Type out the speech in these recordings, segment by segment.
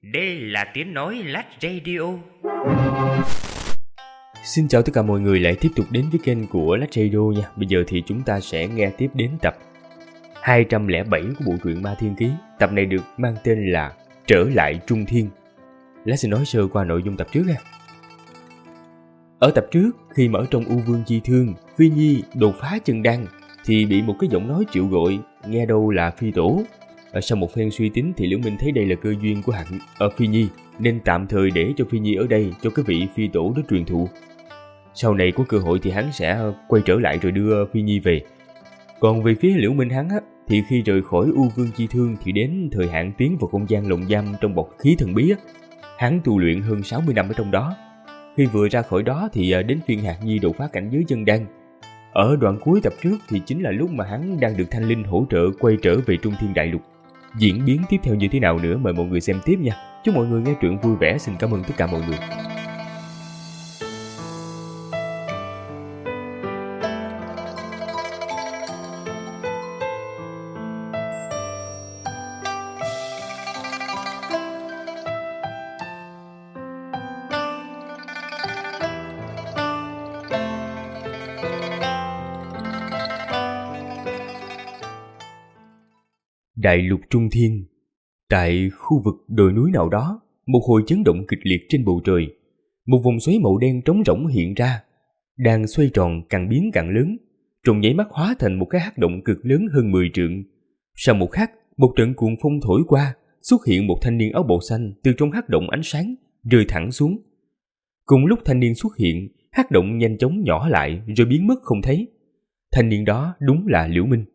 Đây là tiếng nói Lách Radio. Xin chào tất cả mọi người lại tiếp tục đến với kênh của Lách Radio nha. Bây giờ thì chúng ta sẽ nghe tiếp đến tập 207 của bộ truyện Ma Thiên Ký. Tập này được mang tên là Trở lại Trung Thiên. Lách sẽ nói sơ qua nội dung tập trước nha. Ở tập trước, khi mà ở trong U Vương Chi Thương, Phi Nhi đột phá chân đan thì bị một cái giọng nói triệu gọi, nghe đâu là Phi Tổ. Sau một phen suy tính thì Liễu Minh thấy đây là cơ duyên của Phi Nhi, nên tạm thời để cho Phi Nhi ở đây cho cái vị Phi Tổ đó truyền thụ. Sau này có cơ hội thì hắn sẽ quay trở lại rồi đưa Phi Nhi về. Còn về phía Liễu Minh hắn thì khi rời khỏi U Vương Chi Thương thì đến thời hạn tiến vào không gian lồng giam trong bọc khí thần bí hắn tu luyện hơn 60 năm ở trong đó. Khi vừa ra khỏi đó thì đến phiên Hạt Nhi đột phá cảnh giới chân đan. Ở đoạn cuối tập trước thì chính là lúc mà hắn đang được Thanh Linh hỗ trợ quay trở về Trung Thiên Đại Lục. Diễn biến tiếp theo như thế nào nữa mời mọi người xem tiếp nha. Chúc mọi người nghe truyện vui vẻ. Xin cảm ơn tất cả mọi người. Đại lục Trung Thiên. Tại khu vực đồi núi nào đó, một hồi chấn động kịch liệt trên bầu trời. Một vòng xoáy màu đen trống rỗng hiện ra, đang xoay tròn càng biến càng lớn, trong nháy mắt hóa thành một cái hắc động cực lớn hơn 10 trượng. Sau một khắc, một trận cuồng phong thổi qua, xuất hiện một thanh niên áo bào xanh từ trong hắc động ánh sáng rơi thẳng xuống. Cùng lúc thanh niên xuất hiện, hắc động nhanh chóng nhỏ lại rồi biến mất không thấy. Thanh niên đó đúng là Liễu Minh.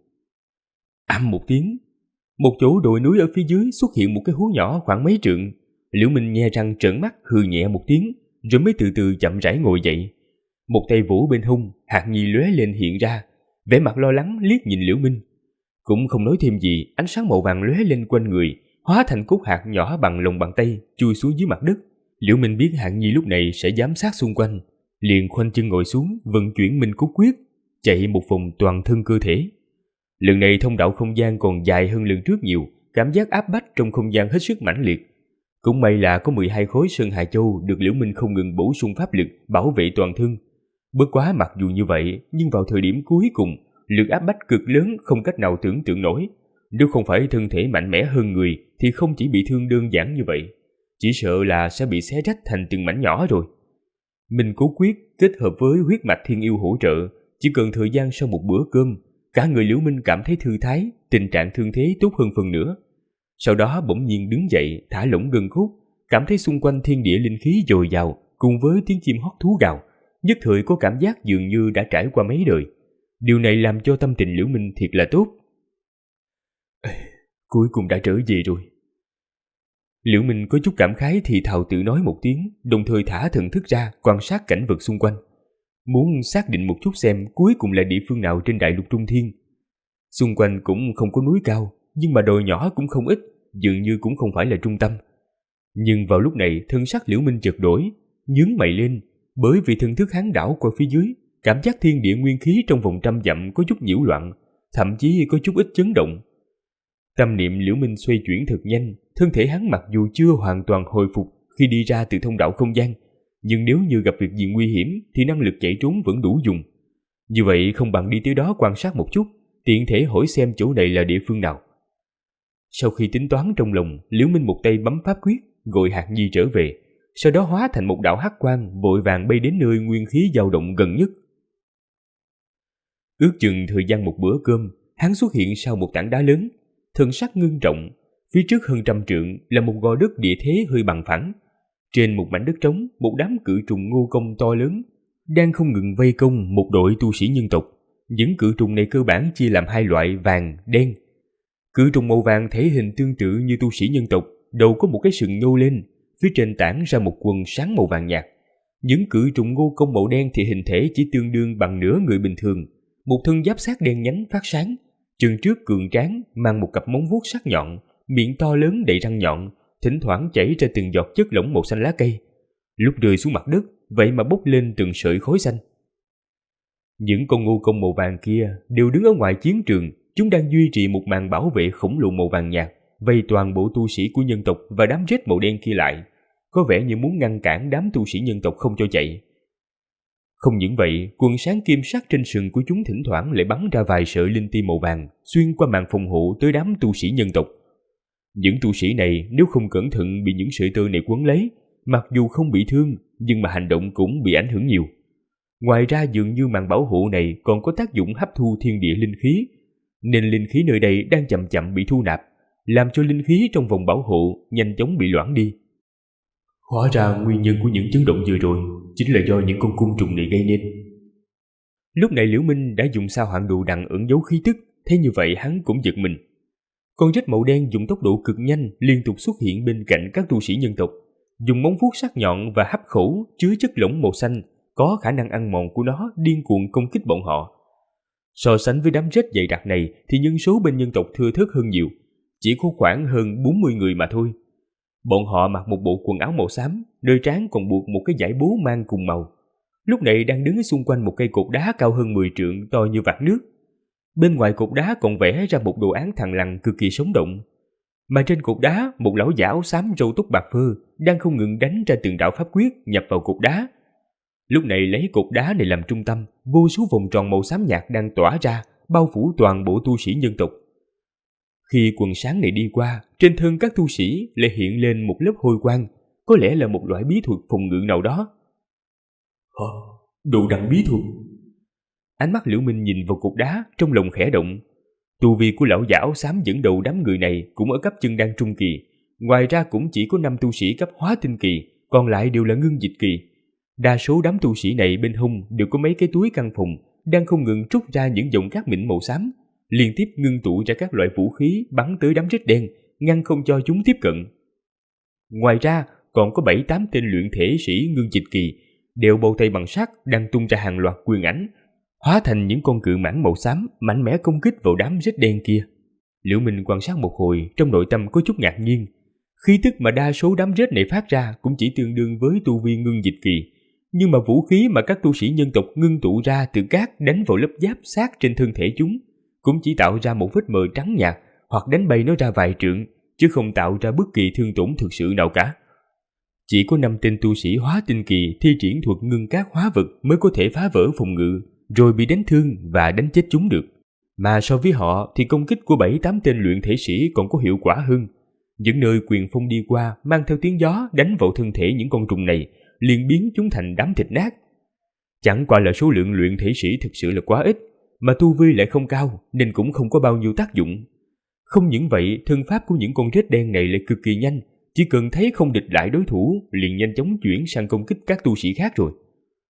Ầm một tiếng, một chỗ đồi núi ở phía dưới xuất hiện một cái hố nhỏ khoảng mấy trượng. Liễu Minh nhe răng trợn mắt hừ nhẹ một tiếng, rồi mới từ từ chậm rãi ngồi dậy. Một tay vỗ bên hông, Hạt Nhi lóe lên hiện ra, vẻ mặt lo lắng liếc nhìn Liễu Minh. Cũng không nói thêm gì, ánh sáng màu vàng lóe lên quanh người, hóa thành cốt hạt nhỏ bằng lòng bàn tay, chui xuống dưới mặt đất. Liễu Minh biết Hạt Nhi lúc này sẽ giám sát xung quanh, liền khoanh chân ngồi xuống, vận chuyển Minh Cốt Quyết, chạy một vòng toàn thân cơ thể. Lần này thông đạo không gian còn dài hơn lần trước nhiều, cảm giác áp bách trong không gian hết sức mãnh liệt. Cũng may là có 12 khối Sơn Hà Châu được Liễu Minh không ngừng bổ sung pháp lực, bảo vệ toàn thân. Bất quá mặc dù như vậy, nhưng vào thời điểm cuối cùng, lực áp bách cực lớn không cách nào tưởng tượng nổi. Nếu không phải thân thể mạnh mẽ hơn người thì không chỉ bị thương đơn giản như vậy, chỉ sợ là sẽ bị xé rách thành từng mảnh nhỏ rồi. Minh Cố Quyết kết hợp với huyết mạch thiên yêu hỗ trợ, chỉ cần thời gian sau một bữa cơm, cả người Liễu Minh cảm thấy thư thái, tình trạng thương thế tốt hơn phần nữa. Sau đó bỗng nhiên đứng dậy, thả lỏng gân cốt, cảm thấy xung quanh thiên địa linh khí dồi dào, cùng với tiếng chim hót thú gào, nhất thời có cảm giác dường như đã trải qua mấy đời. Điều này làm cho tâm tình Liễu Minh thiệt là tốt. Cuối cùng đã trở về rồi. Liễu Minh có chút cảm khái thì thào tự nói một tiếng, đồng thời thả thần thức ra quan sát cảnh vật xung quanh, muốn xác định một chút xem cuối cùng là địa phương nào trên đại lục Trung Thiên. Xung quanh cũng không có núi cao, nhưng mà đồi nhỏ cũng không ít, dường như cũng không phải là trung tâm. Nhưng vào lúc này thân sắc Liễu Minh chợt đổi, nhướng mày lên, bởi vì thần thức hắn đảo qua phía dưới, cảm giác thiên địa nguyên khí trong vòng 100 dặm có chút nhiễu loạn, thậm chí có chút ít chấn động. Tâm niệm Liễu Minh xoay chuyển thật nhanh, thân thể hắn mặc dù chưa hoàn toàn hồi phục khi đi ra từ thông đạo không gian, nhưng nếu như gặp việc gì nguy hiểm thì năng lực chạy trốn vẫn đủ dùng. Như vậy không bằng đi tới đó quan sát một chút, tiện thể hỏi xem chỗ này là địa phương nào. Sau khi tính toán trong lòng, Liễu Minh một tay bấm pháp quyết, gọi Hạt Nhi trở về, sau đó hóa thành một đạo hắc quang vội vàng bay đến nơi nguyên khí dao động gần nhất. Ước chừng thời gian một bữa cơm, hắn xuất hiện sau một tảng đá lớn, thần sắc ngưng trọng. Phía trước hơn 100 trượng là một gò đất địa thế hơi bằng phẳng. Trên một mảnh đất trống, một đám cự trùng ngô công to lớn đang không ngừng vây công một đội tu sĩ nhân tộc. Những cự trùng này cơ bản chia làm hai loại vàng, đen. Cự trùng màu vàng thể hình tương tự như tu sĩ nhân tộc, đầu có một cái sừng nhô lên, phía trên tản ra một quần sáng màu vàng nhạt. Những cự trùng ngô công màu đen thì hình thể chỉ tương đương bằng nửa người bình thường, một thân giáp sát đen nhánh phát sáng, chân trước cường tráng, mang một cặp móng vuốt sắc nhọn, miệng to lớn đầy răng nhọn, thỉnh thoảng chảy ra từng giọt chất lỏng màu xanh lá cây. Lúc rơi xuống mặt đất, vậy mà bốc lên từng sợi khói xanh. Những con ngô công màu vàng kia đều đứng ở ngoài chiến trường, chúng đang duy trì một màn bảo vệ khổng lồ màu vàng nhạt, vây toàn bộ tu sĩ của nhân tộc và đám rết màu đen kia lại, có vẻ như muốn ngăn cản đám tu sĩ nhân tộc không cho chạy. Không những vậy, quần sáng kim sắc trên sừng của chúng thỉnh thoảng lại bắn ra vài sợi linh ti màu vàng xuyên qua màn phòng hộ tới đám tu sĩ nhân tộc. Những tu sĩ này nếu không cẩn thận bị những sợi tơ này quấn lấy, mặc dù không bị thương nhưng mà hành động cũng bị ảnh hưởng nhiều. Ngoài ra dường như màn bảo hộ này còn có tác dụng hấp thu thiên địa linh khí, nên linh khí nơi đây đang chậm chậm bị thu nạp, làm cho linh khí trong vòng bảo hộ nhanh chóng bị loãng đi. Hóa ra nguyên nhân của những chấn động vừa rồi chính là do những con côn trùng này gây nên. Lúc này Liễu Minh đã dùng sao hoạn đồ đằng ẩn giấu khí tức, thế như vậy hắn cũng giật mình. Con rết màu đen dùng tốc độ cực nhanh liên tục xuất hiện bên cạnh các tu sĩ nhân tộc, dùng móng vuốt sắc nhọn và hấp khẩu chứa chất lỏng màu xanh có khả năng ăn mòn của nó điên cuồng công kích bọn họ. So sánh với đám rết dày đặc này thì nhân số bên nhân tộc thưa thớt hơn nhiều, chỉ có khoảng hơn 40 người mà thôi. Bọn họ mặc một bộ quần áo màu xám, nơi trán còn buộc một cái dải bố mang cùng màu. Lúc này đang đứng xung quanh một cây cột đá cao hơn 10 trượng to như vạc nước. Bên ngoài cột đá còn vẽ ra một đồ án thằn lằn cực kỳ sống động. Mà trên cột đá, một lão giả áo xám râu tóc bạc phơ đang không ngừng đánh ra từng đạo pháp quyết nhập vào cột đá. Lúc này lấy cột đá này làm trung tâm, vô số vòng tròn màu xám nhạt đang tỏa ra, bao phủ toàn bộ tu sĩ nhân tộc. Khi quần sáng này đi qua, trên thân các tu sĩ lại hiện lên một lớp hôi quang, có lẽ là một loại bí thuật phòng ngự nào đó. Đồ đằng bí thuật. Ánh mắt Liễu Minh nhìn vào cột đá, trong lòng khẽ động. Tu vi của lão giả áo xám dẫn đầu đám người này cũng ở cấp chân đan trung kỳ, ngoài ra cũng chỉ có 5 tu sĩ cấp hóa tinh kỳ, còn lại đều là ngưng dịch kỳ. Đa số đám tu sĩ này bên hông đều có mấy cái túi căn phòng, đang không ngừng trút ra những dòng cát mịn màu xám, liên tiếp ngưng tụ ra các loại vũ khí bắn tới đám rết đen, ngăn không cho chúng tiếp cận. Ngoài ra, còn có 7-8 tên luyện thể sĩ ngưng dịch kỳ, đều bầu tay bằng sắt đang tung ra hàng loạt quyền ảnh, hóa thành những con cự mãng màu xám mạnh mẽ công kích vào đám rết đen kia. Liễu Minh quan sát một hồi, trong nội tâm có chút ngạc nhiên. Khí tức mà đa số đám rết này phát ra cũng chỉ tương đương với tu vi ngưng dịch kỳ, nhưng mà vũ khí mà các tu sĩ nhân tộc ngưng tụ ra từ cát đánh vào lớp giáp sát trên thân thể chúng cũng chỉ tạo ra một vết mờ trắng nhạt hoặc đánh bay nó ra vài trượng, chứ không tạo ra bất kỳ thương tổn thực sự nào cả. Chỉ có 5 tên tu sĩ hóa tinh kỳ thi triển thuật ngưng cát hóa vật mới có thể phá vỡ phòng ngự, rồi bị đánh thương và đánh chết chúng được. Mà so với họ thì công kích của 7-8 tên luyện thể sĩ còn có hiệu quả hơn. Những nơi quyền phong đi qua mang theo tiếng gió đánh vào thân thể những con trùng này, liền biến chúng thành đám thịt nát. Chẳng qua là số lượng luyện thể sĩ thực sự là quá ít, mà tu vi lại không cao nên cũng không có bao nhiêu tác dụng. Không những vậy, thân pháp của những con rết đen này lại cực kỳ nhanh, chỉ cần thấy không địch lại đối thủ liền nhanh chóng chuyển sang công kích các tu sĩ khác rồi.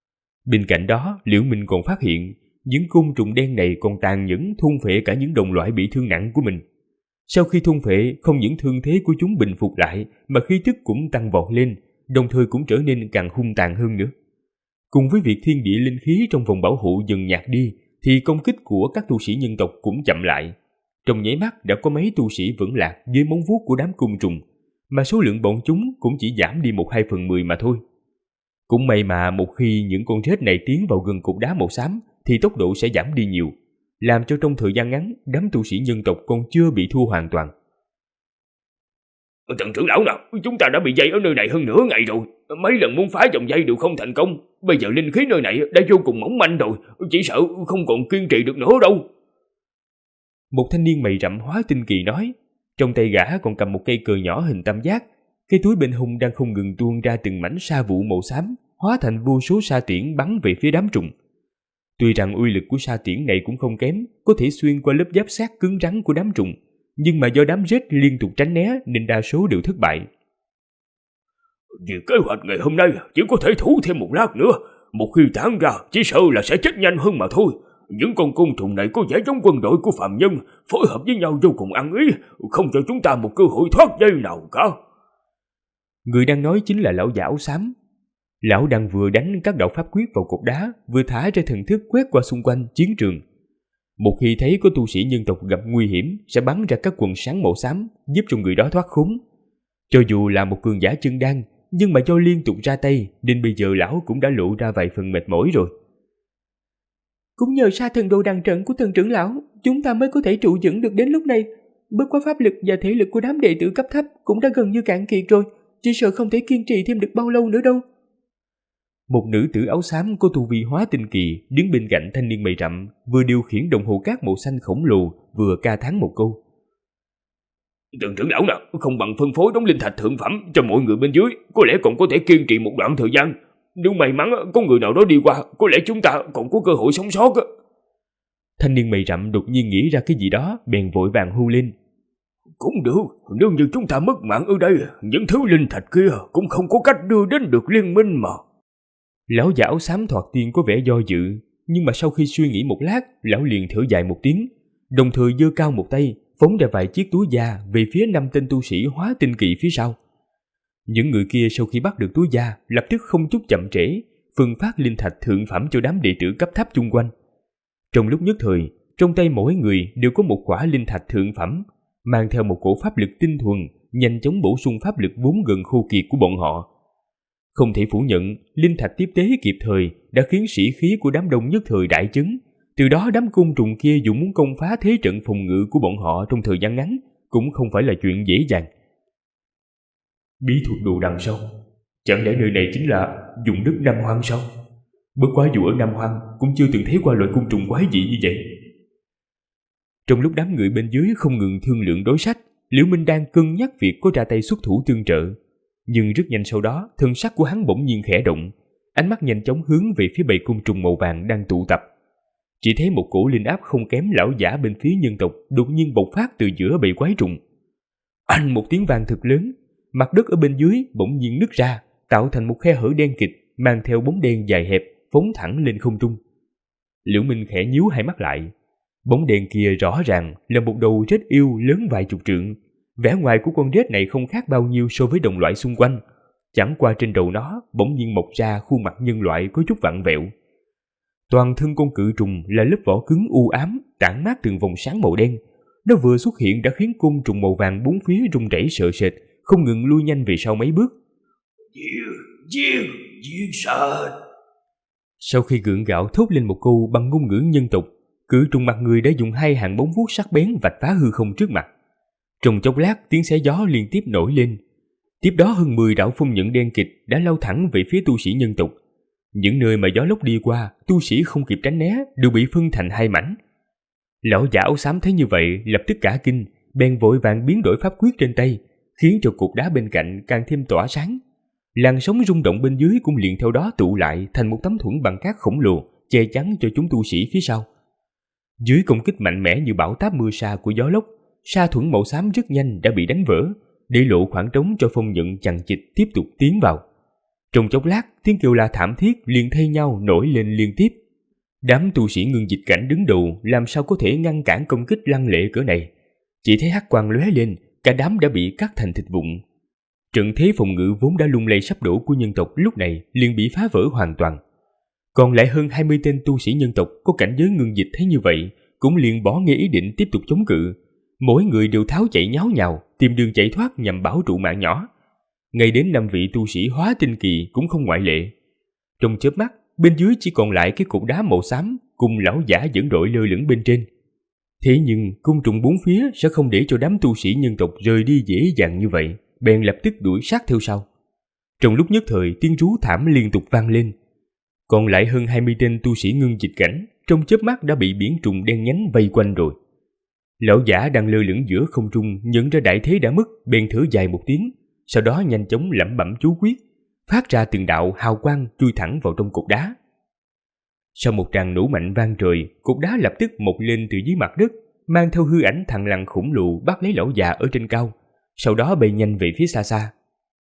Bên cạnh đó, Liễu Minh còn phát hiện những côn trùng đen này còn tàn nhẫn thôn phệ cả những đồng loại bị thương nặng của mình. Sau khi thôn phệ, không những thương thế của chúng bình phục lại mà khí tức cũng tăng vọt lên, đồng thời cũng trở nên càng hung tàn hơn nữa. Cùng với việc thiên địa linh khí trong vòng bảo hộ dần nhạt đi, thì công kích của các tu sĩ nhân tộc cũng chậm lại. Trong nháy mắt đã có mấy tu sĩ vẫn lạc dưới móng vuốt của đám côn trùng, mà số lượng bọn chúng cũng chỉ giảm đi 1/2/10 mà thôi. Cũng may mà một khi những con rết này tiến vào gần cột đá màu xám thì tốc độ sẽ giảm đi nhiều, làm cho trong thời gian ngắn đám tu sĩ nhân tộc còn chưa bị thua hoàn toàn. Tần trưởng lão nào, chúng ta đã bị dây ở nơi này hơn nửa ngày rồi. Mấy lần muốn phá vòng dây đều không thành công. Bây giờ linh khí nơi này đã vô cùng mỏng manh rồi, chỉ sợ không còn kiên trì được nữa đâu. Một thanh niên mày rậm hóa tinh kỳ nói, trong tay gã còn cầm một cây cờ nhỏ hình tam giác. Cái túi bên hông đang không ngừng tuôn ra từng mảnh sa vụ màu xám, hóa thành vô số sa tiễn bắn về phía đám trùng. Tuy rằng uy lực của sa tiễn này cũng không kém, có thể xuyên qua lớp giáp sát cứng rắn của đám trùng, nhưng mà do đám rết liên tục tránh né nên đa số đều thất bại. Vì kế hoạch ngày hôm nay chỉ có thể thủ thêm một lát nữa, một khi tản ra chỉ sợ là sẽ chết nhanh hơn mà thôi. Những con côn trùng này có vẻ giống quân đội của phàm nhân, phối hợp với nhau vô cùng ăn ý, không cho chúng ta một cơ hội thoát dây nào cả. Người đang nói chính là lão giả áo xám. Lão đang vừa đánh các đạo pháp quyết vào cột đá, vừa thả ra thần thức quét qua xung quanh chiến trường. Một khi thấy có tu sĩ nhân tộc gặp nguy hiểm, sẽ bắn ra các quần sáng màu xám, giúp cho người đó thoát khốn. Cho dù là một cường giả chân đan, nhưng mà do liên tục ra tay, nên bây giờ lão cũng đã lộ ra vài phần mệt mỏi rồi. Cũng nhờ sa thần đồ đằng trận của thần trưởng lão, chúng ta mới có thể trụ vững được đến lúc này. Bất quá pháp lực và thể lực của đám đệ tử cấp thấp cũng đã gần như cạn kiệt rồi, chỉ sợ không thể kiên trì thêm được bao lâu nữa đâu. Một nữ tử áo xám có tu vi hóa tinh kỳ đứng bên cạnh thanh niên mày rậm, vừa điều khiển đồng hồ cát màu xanh khổng lồ, vừa ca thán một câu. Từng trưởng lão nào không bằng phân phối đống linh thạch thượng phẩm cho mọi người bên dưới, có lẽ còn có thể kiên trì một đoạn thời gian. Nếu may mắn có người nào đó đi qua, có lẽ chúng ta còn có cơ hội sống sót. Thanh niên mày rậm đột nhiên nghĩ ra cái gì đó, bèn vội vàng hô lên. Cũng được, nếu như chúng ta mất mạng ở đây, những thứ linh thạch kia cũng không có cách đưa đến được liên minh mà. Lão già áo xám thoạt tiên có vẻ do dự, nhưng mà sau khi suy nghĩ một lát, lão liền thở dài một tiếng, đồng thời giơ cao một tay, phóng ra vài chiếc túi da về phía 5 tên tu sĩ hóa tinh kỳ phía sau. Những người kia sau khi bắt được túi da, lập tức không chút chậm trễ, phân phát linh thạch thượng phẩm cho đám đệ tử cấp thấp chung quanh. Trong lúc nhất thời, trong tay mỗi người đều có một quả linh thạch thượng phẩm, mang theo một cổ pháp lực tinh thuần, nhanh chóng bổ sung pháp lực vốn gần khô kiệt của bọn họ. Không thể phủ nhận, linh thạch tiếp tế kịp thời đã khiến sĩ khí của đám đông nhất thời đại chấn. Từ đó đám côn trùng kia dù muốn công phá thế trận phòng ngự của bọn họ trong thời gian ngắn cũng không phải là chuyện dễ dàng. Bí thuật đồ đằng sau, chẳng lẽ nơi này chính là vùng đất Nam Hoang sao? Bất quá dù ở Nam Hoang cũng chưa từng thấy qua loại côn trùng quái dị như vậy. Trong lúc đám người bên dưới không ngừng thương lượng đối sách, Liễu Minh đang cân nhắc việc có ra tay xuất thủ tương trợ. Nhưng rất nhanh sau đó, thân sắc của hắn bỗng nhiên khẽ động, ánh mắt nhanh chóng hướng về phía bầy côn trùng màu vàng đang tụ tập. Chỉ thấy một cổ linh áp không kém lão giả bên phía nhân tộc đột nhiên bộc phát từ giữa bầy quái trùng. Anh một tiếng vang thật lớn, mặt đất ở bên dưới bỗng nhiên nứt ra, tạo thành một khe hở đen kịt, mang theo bóng đen dài hẹp phóng thẳng lên không trung. Liễu Minh khẽ nhíu hai mắt lại. Bóng đen kia rõ ràng là một đầu rết yêu lớn vài chục trượng. Vẻ ngoài của con rết này không khác bao nhiêu so với đồng loại xung quanh. Chẳng qua trên đầu nó bỗng nhiên mọc ra khuôn mặt nhân loại có chút vặn vẹo. Toàn thân con cự trùng là lớp vỏ cứng u ám, tản mát từng vòng sáng màu đen. Nó vừa xuất hiện đã khiến côn trùng màu vàng bốn phía rung rẩy sợ sệt, không ngừng lui nhanh về sau mấy bước. Giết sạch. Sau khi gượng gạo thốt lên một câu bằng ngôn ngữ nhân tộc, cự trùng mặt người đã dùng hai hàng bóng vuốt sắc bén vạch phá hư không trước mặt. Trong chốc lát, tiếng xé gió liên tiếp nổi lên. Tiếp đó hơn 10 đạo phong nhận đen kịt đã lao thẳng về phía tu sĩ nhân tộc. Những nơi mà gió lốc đi qua, tu sĩ không kịp tránh né đều bị phân thành hai mảnh. Lão giả áo xám thấy như vậy, lập tức cả kinh, bèn vội vàng biến đổi pháp quyết trên tay, khiến cho cục đá bên cạnh càng thêm tỏa sáng. Làn sóng rung động bên dưới cũng liền theo đó tụ lại thành một tấm thuẫn bằng cát khổng lồ, che chắn cho chúng tu sĩ phía sau. Dưới công kích mạnh mẽ như bão táp mưa sa của gió lốc, sa thuẫn màu xám rất nhanh đã bị đánh vỡ, để lộ khoảng trống cho phong nhận chằng chịt tiếp tục tiến vào. Trong chốc lát, tiếng kêu la thảm thiết liền thay nhau nổi lên liên tiếp. Đám tu sĩ ngưng dịch cảnh đứng đầu làm sao có thể ngăn cản công kích lăng lệ cỡ này. Chỉ thấy hắc quang lóe lên, cả đám đã bị cắt thành thịt vụn. Trận thế phòng ngự vốn đã lung lay sắp đổ của nhân tộc lúc này liền bị phá vỡ hoàn toàn. Còn lại hơn 20 tên tu sĩ nhân tộc có cảnh giới ngưng dịch thấy như vậy, cũng liền bỏ ngay ý định tiếp tục chống cự. Mỗi người đều tháo chạy nháo nhào, tìm đường chạy thoát nhằm bảo trụ mạng nhỏ. Ngay đến 5 vị tu sĩ hóa tinh kỳ cũng không ngoại lệ. Trong chớp mắt, bên dưới chỉ còn lại cái cục đá màu xám cùng lão giả dẫn đội lơ lửng bên trên. Thế nhưng côn trùng bốn phía sẽ không để cho đám tu sĩ nhân tộc rời đi dễ dàng như vậy, bèn lập tức đuổi sát theo sau. Trong lúc nhất thời, tiếng rú thảm liên tục vang lên. Còn lại hơn 20 tên tu sĩ ngưng dịch cảnh trong chớp mắt đã bị biển trùng đen nhánh vây quanh rồi. Lão giả đang lơ lửng giữa không trung nhận ra đại thế đã mất, bèn thở dài một tiếng, sau đó nhanh chóng lẩm bẩm chú quyết, phát ra từng đạo hào quang chui thẳng vào trong cột đá. Sau một tràng nổ mạnh vang trời, cột đá lập tức mọc lên từ dưới mặt đất, mang theo hư ảnh thằn lằn khổng lồ bắt lấy lão già ở trên cao, sau đó bay nhanh về phía xa xa.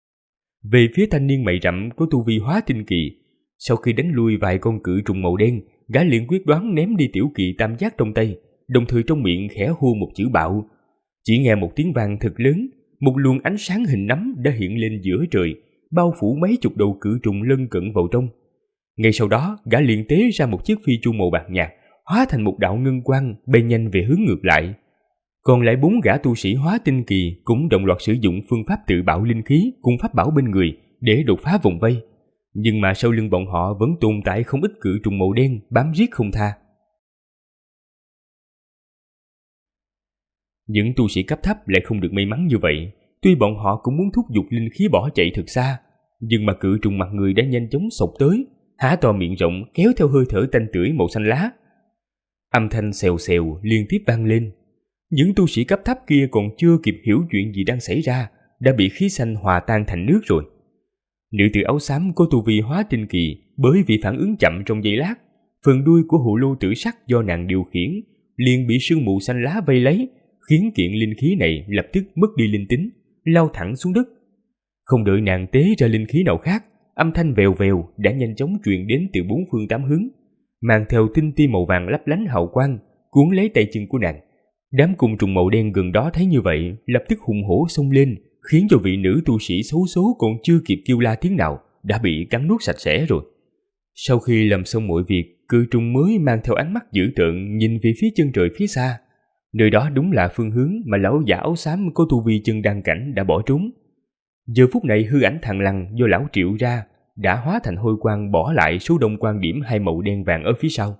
Về phía thanh niên mày rậm có tu vi hóa tinh kỳ, sau khi đánh lui vài con cự trùng màu đen, gã liền quyết đoán ném đi tiểu kỳ tam giác trong tay, đồng thời trong miệng khẽ hô một chữ bạo. Chỉ nghe một tiếng vang thật lớn, một luồng ánh sáng hình nắm đã hiện lên giữa trời, bao phủ mấy chục đầu cự trùng lân cận vào trong. Ngay sau đó, gã liền tế ra một chiếc phi chu màu bạc nhạt, hóa thành một đạo ngân quang bay nhanh về hướng ngược lại. Còn lại 4 gã tu sĩ hóa tinh kỳ cũng đồng loạt sử dụng phương pháp tự bạo linh khí cùng pháp bảo bên người để đột phá vòng vây. Nhưng mà sau lưng bọn họ vẫn tồn tại không ít cự trùng màu đen bám giết không tha. Những tu sĩ cấp thấp lại không được may mắn như vậy. Tuy bọn họ cũng muốn thúc giục linh khí bỏ chạy thật xa, nhưng mà cự trùng mặt người đã nhanh chóng xộc tới, há to miệng rộng kéo theo hơi thở tanh tưởi màu xanh lá. Âm thanh xèo xèo liên tiếp vang lên. Những tu sĩ cấp thấp kia còn chưa kịp hiểu chuyện gì đang xảy ra, đã bị khí xanh hòa tan thành nước rồi. Nữ tử áo xám có tu vi hóa tinh kỳ, bởi vì phản ứng chậm trong giây lát, phần đuôi của hồ lô tử sắc do nàng điều khiển liền bị sương mù xanh lá vây lấy, khiến kiện linh khí này lập tức mất đi linh tính, lao thẳng xuống đất. Không đợi nàng tế ra linh khí nào khác, âm thanh vèo vèo đã nhanh chóng truyền đến từ bốn phương tám hướng, mang theo tinh ti màu vàng lấp lánh hào quang, cuốn lấy tay chân của nàng. Đám côn trùng màu đen gần đó thấy như vậy, lập tức hùng hổ xông lên, khiến cho vị nữ tu sĩ xấu số còn chưa kịp kêu la tiếng nào đã bị cắn nuốt sạch sẽ rồi. Sau khi làm xong mọi việc, cự trùng mới mang theo ánh mắt dữ tợn nhìn về phía chân trời phía xa. Nơi đó đúng là phương hướng mà lão giả áo xám có tu vi chân đan cảnh đã bỏ trốn. Giờ phút này hư ảnh thằng lằn do lão triệu ra đã hóa thành hôi quang, bỏ lại số đông quan điểm hai màu đen vàng ở phía sau.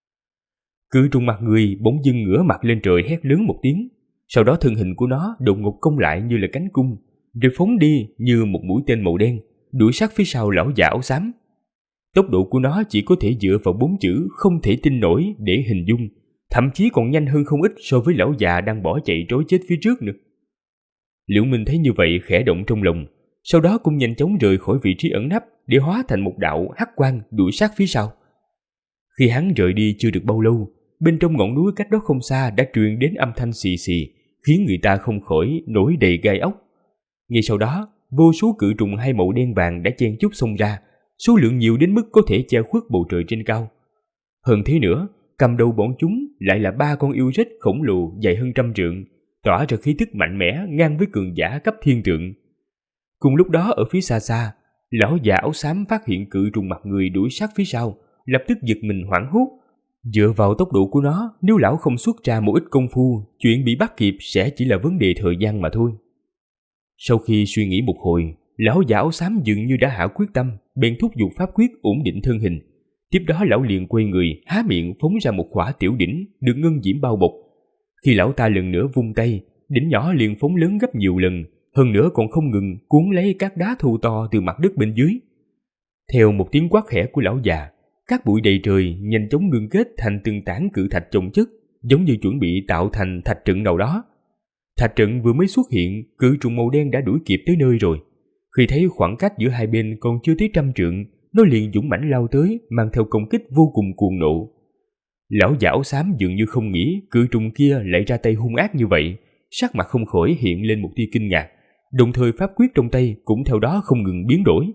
Cự trùng mặt người bỗng dưng ngửa mặt lên trời hét lớn một tiếng, sau đó thân hình của nó đột ngột cong lại như là cánh cung, rồi phóng đi như một mũi tên màu đen, đuổi sát phía sau lão già áo xám. Tốc độ của nó chỉ có thể dựa vào 4 chữ không thể tin nổi để hình dung, thậm chí còn nhanh hơn không ít so với lão già đang bỏ chạy trối chết phía trước nữa. Liễu Minh thấy như vậy khẽ động trong lòng, sau đó cũng nhanh chóng rời khỏi vị trí ẩn nấp để hóa thành một đạo hắc quang đuổi sát phía sau. Khi hắn rời đi chưa được bao lâu, bên trong ngọn núi cách đó không xa đã truyền đến âm thanh xì xì, khiến người ta không khỏi nổi đầy gai ốc. Ngay sau đó, vô số cự trùng hai màu đen vàng đã chen chúc xông ra, số lượng nhiều đến mức có thể che khuất bầu trời trên cao. Hơn thế nữa, cầm đầu bọn chúng lại là 3 con yêu rết khổng lồ dài hơn 100 trượng, tỏa ra khí tức mạnh mẽ ngang với cường giả cấp thiên tượng. Cùng lúc đó ở phía xa xa, lão già áo xám phát hiện cự trùng mặt người đuổi sát phía sau, lập tức giật mình hoảng hốt. Dựa vào tốc độ của nó, nếu lão không xuất ra một ít công phu, chuyện bị bắt kịp sẽ chỉ là vấn đề thời gian mà thôi. Sau khi suy nghĩ một hồi, lão già áo xám dường như đã hạ quyết tâm, bèn thúc giục pháp quyết ổn định thân hình. Tiếp đó lão liền quay người, há miệng phóng ra một quả tiểu đỉnh được ngân diễm bao bọc. Khi lão ta lần nữa vung tay, đỉnh nhỏ liền phóng lớn gấp nhiều lần, hơn nữa còn không ngừng cuốn lấy các đá thô to từ mặt đất bên dưới. Theo một tiếng quát khẽ của lão già, các bụi đầy trời nhanh chóng ngưng kết thành từng tảng cự thạch chồng chất, giống như chuẩn bị tạo thành thạch trận nào đó. Thạch trận vừa mới xuất hiện, cự trùng màu đen đã đuổi kịp tới nơi rồi. Khi thấy khoảng cách giữa hai bên còn chưa tới 100 trượng, nó liền dũng mãnh lao tới, mang theo công kích vô cùng cuồng nộ. Lão già áo xám dường như không nghĩ cự trùng kia lại ra tay hung ác như vậy, sắc mặt không khỏi hiện lên một tia kinh ngạc, đồng thời pháp quyết trong tay cũng theo đó không ngừng biến đổi.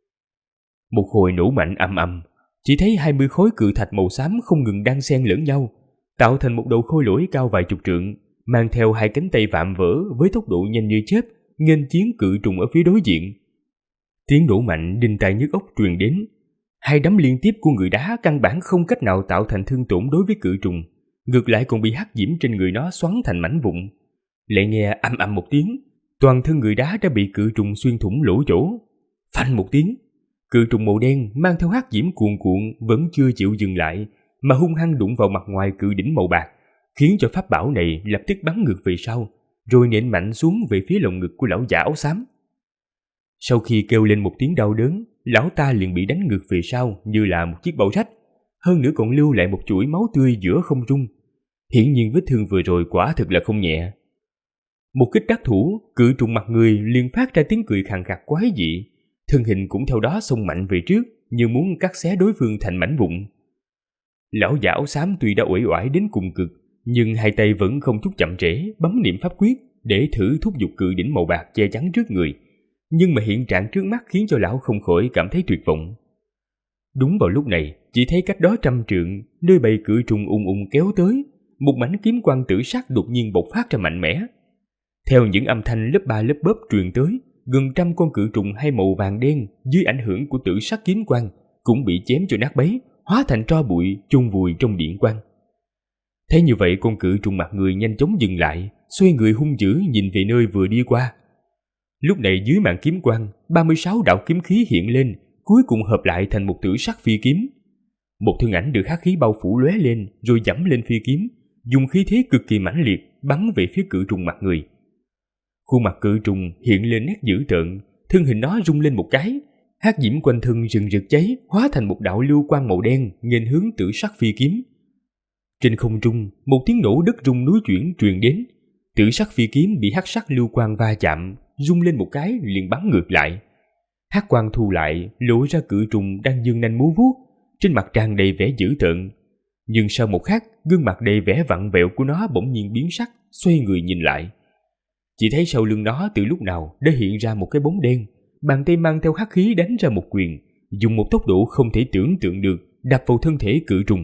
Một hồi nổ mạnh ầm ầm, chỉ thấy 20 khối cự thạch màu xám không ngừng đan xen lẫn nhau, tạo thành một đầu khôi lỗi cao vài chục trượng, mang theo 2 cánh tay vạm vỡ với tốc độ nhanh như chớp, nghênh chiến cự trùng ở phía đối diện. Tiếng nổ mạnh đinh tai nhức óc truyền đến. 2 đấm liên tiếp của người đá căn bản không cách nào tạo thành thương tổn đối với cự trùng, ngược lại còn bị hắc diễm trên người nó xoắn thành mảnh vụn. Lại nghe ầm ầm một tiếng, toàn thân người đá đã bị cự trùng xuyên thủng lỗ chỗ. Phanh một tiếng, cự trùng màu đen mang theo hắc diễm cuồn cuộn vẫn chưa chịu dừng lại, mà hung hăng đụng vào mặt ngoài cự đỉnh màu bạc, khiến cho pháp bảo này lập tức bắn ngược về sau, rồi nện mạnh xuống về phía lồng ngực của lão già áo xám. Sau khi kêu lên một tiếng đau đớn, lão ta liền bị đánh ngược về sau như là một chiếc bao sách, hơn nữa còn lưu lại một chuỗi máu tươi giữa không trung. Hiển nhiên vết thương vừa rồi quả thực là không nhẹ. Một kích đắc thủ, cự trùng mặt người liền phát ra tiếng cười khàn khạc quái dị, thân hình cũng theo đó xông mạnh về trước, như muốn cắt xé đối phương thành mảnh vụn. Lão già áo xám tuy đã uể oải đến cùng cực, nhưng 2 tay vẫn không chút chậm trễ bấm niệm pháp quyết để thử thúc giục cự đỉnh màu bạc che chắn trước người. Nhưng mà hiện trạng trước mắt khiến cho lão không khỏi cảm thấy tuyệt vọng. Đúng vào lúc này, chỉ thấy cách đó 100 trượng, nơi bầy cự trùng ùng ùng kéo tới, một mảnh kiếm quang tử sắc đột nhiên bộc phát ra mạnh mẽ. Theo những âm thanh lớp ba lớp bớp truyền tới, gần 100 con cự trùng hai màu vàng đen dưới ảnh hưởng của tử sắc kiếm quang cũng bị chém cho nát bấy, hóa thành tro bụi chôn vùi trong điện quang. Thấy như vậy, con cự trùng mặt người nhanh chóng dừng lại, xoay người hung dữ nhìn về nơi vừa đi qua. Lúc này dưới màn kiếm quang, 36 đạo kiếm khí hiện lên, cuối cùng hợp lại thành một tử sắc phi kiếm. Một thân ảnh được hắc khí bao phủ lóe lên, rồi giẫm lên phi kiếm, dùng khí thế cực kỳ mãnh liệt bắn về phía cự trùng mặt người. Khuôn mặt cự trùng hiện lên nét dữ tợn, thân hình nó rung lên một cái, hắc diễm quanh thân rừng rực cháy, hóa thành một đạo lưu quang màu đen nghênh hướng Tử Sắc Phi Kiếm. Trên không trung, một tiếng nổ đất rung núi chuyển truyền đến. Tử Sắc Phi Kiếm bị hắc sắc lưu quang va chạm, rung lên một cái liền bắn ngược lại. Hắc quang thu lại, lộ ra cự trùng đang giương nanh múa vuốt, trên mặt tràn đầy vẻ dữ tợn. Nhưng sau một khắc, gương mặt đầy vẻ vặn vẹo của nó bỗng nhiên biến sắc, xoay người nhìn lại. Chỉ thấy sau lưng nó từ lúc nào đã hiện ra một cái bóng đen, bàn tay mang theo hắc khí đánh ra một quyền, dùng một tốc độ không thể tưởng tượng được, đập vào thân thể cự trùng.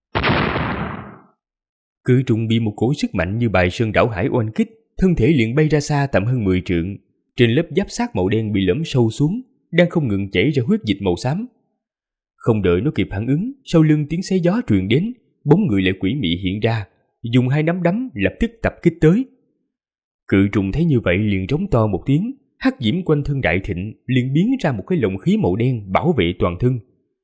Cự trùng bị một cỗ sức mạnh như bài sơn đảo hải oanh kích, thân thể liền bay ra xa tầm hơn 10 trượng. Trên lớp giáp xác màu đen bị lõm sâu xuống, đang không ngừng chảy ra huyết dịch màu xám. Không đợi nó kịp phản ứng, sau lưng tiếng xé gió truyền đến, bóng người lại quỷ mị hiện ra, dùng hai nắm đấm lập tức tập kích tới. Cự trùng thấy như vậy liền rống to một tiếng, hắc diễm quanh thân đại thịnh liền biến ra một cái lồng khí màu đen bảo vệ toàn thân.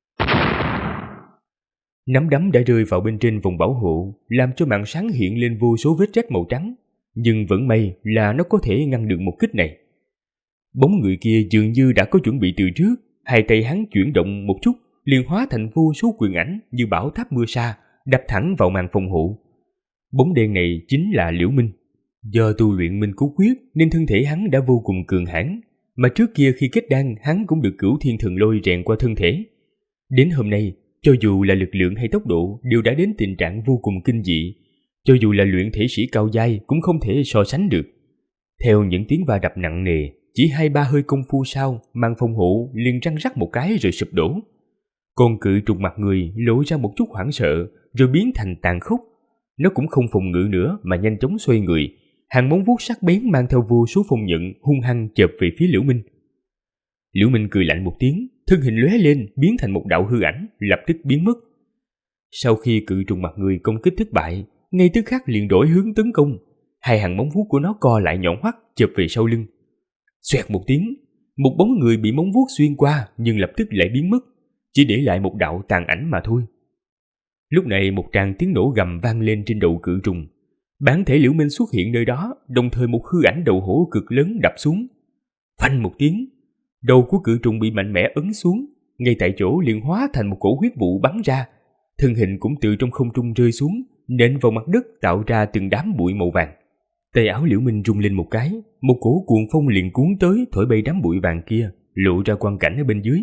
Nắm đấm đã rơi vào bên trên vòng bảo hộ, làm cho màn sáng hiện lên vô số vết rách màu trắng, nhưng vẫn may là nó có thể ngăn được một kích này. Bóng người kia dường như đã có chuẩn bị từ trước, hai tay hắn chuyển động một chút, liền hóa thành vô số quyền ảnh như bão táp mưa sa, đập thẳng vào màn phòng hộ. Bóng đen này chính là Liễu Minh. Do tu luyện Minh Cú Quyết nên thân thể hắn đã vô cùng cường hãn, mà trước kia khi kết đan hắn cũng được Cửu Thiên Thần Lôi rèn qua thân thể. Đến hôm nay, cho dù là lực lượng hay tốc độ đều đã đến tình trạng vô cùng kinh dị, cho dù là luyện thể sĩ cao giai cũng không thể so sánh được. Theo những tiếng va đập nặng nề, chỉ 2-3 hơi công phu sau, màn phòng hộ liền răng rắc một cái rồi sụp đổ. Con cự trùng mặt người lộ ra một chút hoảng sợ, rồi biến thành tàn khốc. Nó cũng không phòng ngự nữa mà nhanh chóng xoay người, hàng móng vuốt sắc bén mang theo vô số phong nhận hung hăng chộp về phía Liễu Minh. Liễu Minh cười lạnh một tiếng, thân hình lóe lên biến thành một đạo hư ảnh, lập tức biến mất. Sau khi cự trùng mặt người công kích thất bại, ngay tức khắc liền đổi hướng tấn công, hai hàng móng vuốt của nó co lại nhọn hoắt chộp về sau lưng. Xoẹt một tiếng, một bóng người bị móng vuốt xuyên qua nhưng lập tức lại biến mất, chỉ để lại một đạo tàn ảnh mà thôi. Lúc này một tràng tiếng nổ gầm vang lên trên đầu cự trùng. Bản thể Liễu Minh xuất hiện nơi đó, đồng thời một hư ảnh đầu hổ cực lớn đập xuống. Phanh một tiếng, đầu của cự trùng bị mạnh mẽ ấn xuống, ngay tại chỗ liền hóa thành một cổ huyết vụ bắn ra, thân hình cũng từ trong không trung rơi xuống, nện vào mặt đất tạo ra từng đám bụi màu vàng. Tay áo Liễu Minh rung lên một cái, một cổ cuồng phong liền cuốn tới thổi bay đám bụi vàng kia, lộ ra quang cảnh ở bên dưới.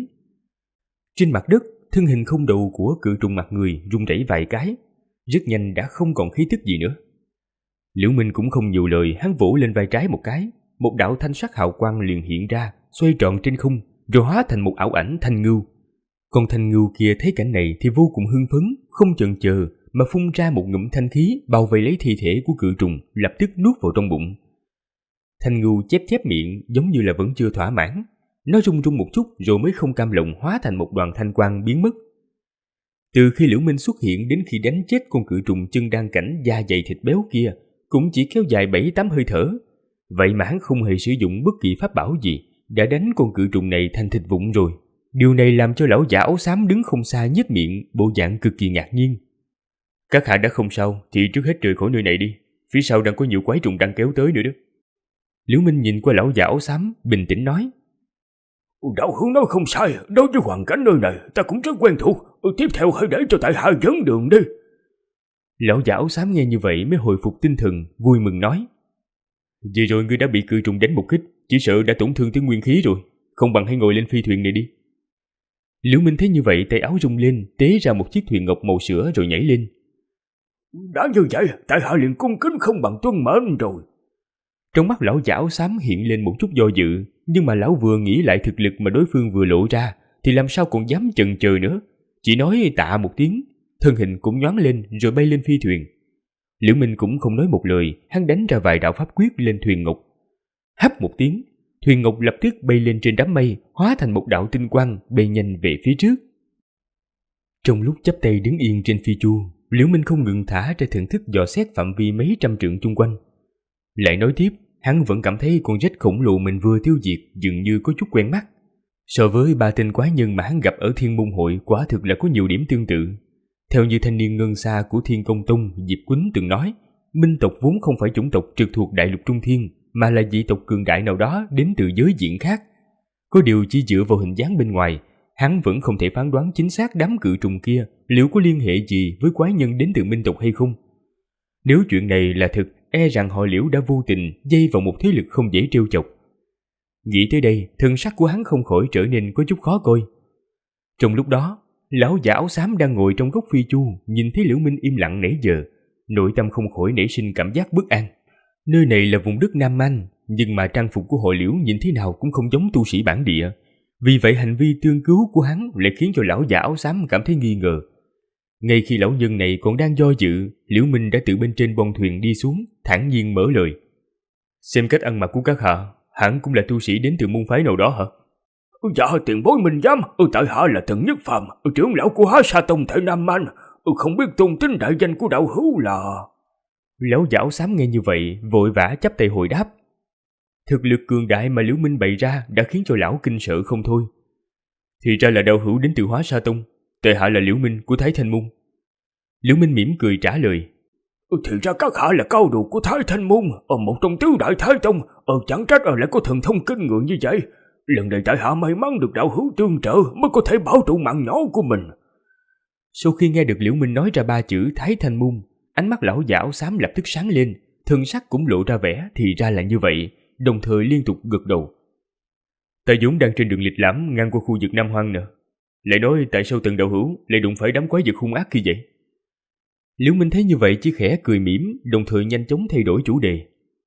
Trên mặt đất, thân hình không đầu của cự trùng mặt người rung rẩy vài cái, rất nhanh đã không còn khí tức gì nữa. Liễu Minh cũng không nhiều lời, hắn vỗ lên vai trái một cái, một đạo thanh sắc hào quang liền hiện ra, xoay tròn trên không, rồi hóa thành một ảo ảnh thanh ngưu. Con thanh ngưu kia thấy cảnh này thì vô cùng hưng phấn, không chần chờ mà phun ra một ngụm thanh khí bao vây lấy thi thể của cự trùng, lập tức nuốt vào trong bụng. Thanh ngưu chép chép miệng giống như là vẫn chưa thỏa mãn, nó rung rung một chút rồi mới không cam lòng hóa thành một đoàn thanh quang biến mất. Từ khi Liễu Minh xuất hiện đến khi đánh chết con cự trùng chân đan cảnh da dày thịt béo kia cũng chỉ kéo dài 7-8 hơi thở. Vậy mà hắn không hề sử dụng bất kỳ pháp bảo gì, đã đánh con cự trùng này thành thịt vụn rồi. Điều này làm cho lão giả áo xám đứng không xa nhếch miệng, bộ dạng cực kỳ ngạc nhiên. Các hạ đã không sao thì trước hết rời khỏi nơi này đi, phía sau đang có nhiều quái trùng đang kéo tới nữa đó. Liễu Minh nhìn qua lão giả áo xám, bình tĩnh nói. Đạo hữu nói không sai, đối với hoàn cảnh nơi này ta cũng rất quen thuộc, tiếp theo hãy để cho tại hạ dẫn đường đi. Lão giả áo xám nghe như vậy mới hồi phục tinh thần, vui mừng nói. Vừa rồi ngươi đã bị cự trùng đánh một kích, chỉ sợ đã tổn thương tới nguyên khí rồi, không bằng hãy ngồi lên phi thuyền này đi. Liễu Minh thấy như vậy tay áo rung lên, tế ra một chiếc thuyền ngọc màu sữa rồi nhảy lên. Đã như vậy, tại hạ liền cung kính không bằng tuân mệnh rồi. Trong mắt lão giả áo xám hiện lên một chút do dự, nhưng mà lão vừa nghĩ lại thực lực mà đối phương vừa lộ ra, thì làm sao còn dám chần chờ nữa, chỉ nói tạ một tiếng, thân hình cũng nhoáng lên rồi bay lên phi thuyền. Liễu Minh cũng không nói một lời, hắn đánh ra vài đạo pháp quyết lên thuyền ngọc. Hấp một tiếng, thuyền ngọc lập tức bay lên trên đám mây, hóa thành một đạo tinh quang bay nhanh về phía trước. Trong lúc chắp tay đứng yên trên phi chu, Liễu Minh không ngừng thả ra thần thức dò xét phạm vi mấy trăm trượng chung quanh. Lại nói tiếp, hắn vẫn cảm thấy con rết khổng lồ mình vừa tiêu diệt dường như có chút quen mắt. So với 3 tên quái nhân mà hắn gặp ở Thiên Môn Hội, quả thực là có nhiều điểm tương tự. Theo như thanh niên ngân xa của Thiên Công Tông Diệp Quýnh từng nói, Minh tộc vốn không phải chủng tộc trực thuộc đại lục Trung Thiên, mà là dị tộc cường đại nào đó đến từ giới diện khác. Có điều chỉ dựa vào hình dáng bên ngoài, hắn vẫn không thể phán đoán chính xác đám cự trùng kia liệu có liên hệ gì với quái nhân đến từ Minh tộc hay không. Nếu chuyện này là thực, e rằng họ Liễu đã vô tình dây vào một thế lực không dễ trêu chọc. Nghĩ tới đây, thân sắc của hắn không khỏi trở nên có chút khó coi. Trong lúc đó, lão già áo xám đang ngồi trong góc phi chu, nhìn thấy Liễu Minh im lặng nãy giờ, nội tâm không khỏi nảy sinh cảm giác bất an. Nơi này là vùng đất Nam Man, nhưng mà trang phục của họ Liễu nhìn thế nào cũng không giống tu sĩ bản địa. Vì vậy hành vi tương cứu của hắn lại khiến cho lão già áo xám cảm thấy nghi ngờ. Ngay khi lão nhân này còn đang do dự, Liễu Minh đã từ bên trên bông thuyền đi xuống, thản nhiên mở lời. Xem cách ăn mặc của các hạ, hẳn cũng là tu sĩ đến từ môn phái nào đó hả? Dạ tiền bối mình dám, tại hạ là Thần Nhất Phàm, trưởng lão của Há Sa Tông tại Nam Man, không biết tôn tính đại danh của đạo hữu là... Lão già áo xám nghe như vậy, vội vã chắp tay hồi đáp. Thực lực cường đại mà Liễu Minh bày ra đã khiến cho lão kinh sợ không thôi. Thì ra là đạo hữu đến từ Hóa Sa Tông, tại hạ là Liễu Minh của Thái Thanh Môn. Liễu Minh mỉm cười trả lời. Thì ra các hạ là cao đồ của Thái Thanh Môn, một trong tứ đại Thái Tông, chẳng trách lại có thần thông kinh người như vậy. Lần này tại hạ may mắn được đạo hữu tương trợ mới có thể bảo trụ mạng nhỏ của mình. Sau khi nghe được Liễu Minh nói ra 3 chữ Thái Thanh Môn, ánh mắt lão già áo xám lập tức sáng lên, thân sắc cũng lộ ra vẻ thì ra là như vậy, đồng thời liên tục gật đầu. Ta vốn đang trên đường lịch lãm ngang qua khu vực Nam Hoang nè, lại nói tại sao Tần đạo hữu lại đụng phải đám quái vật hung ác như vậy? Liễu Minh thấy như vậy chỉ khẽ cười mỉm, đồng thời nhanh chóng thay đổi chủ đề.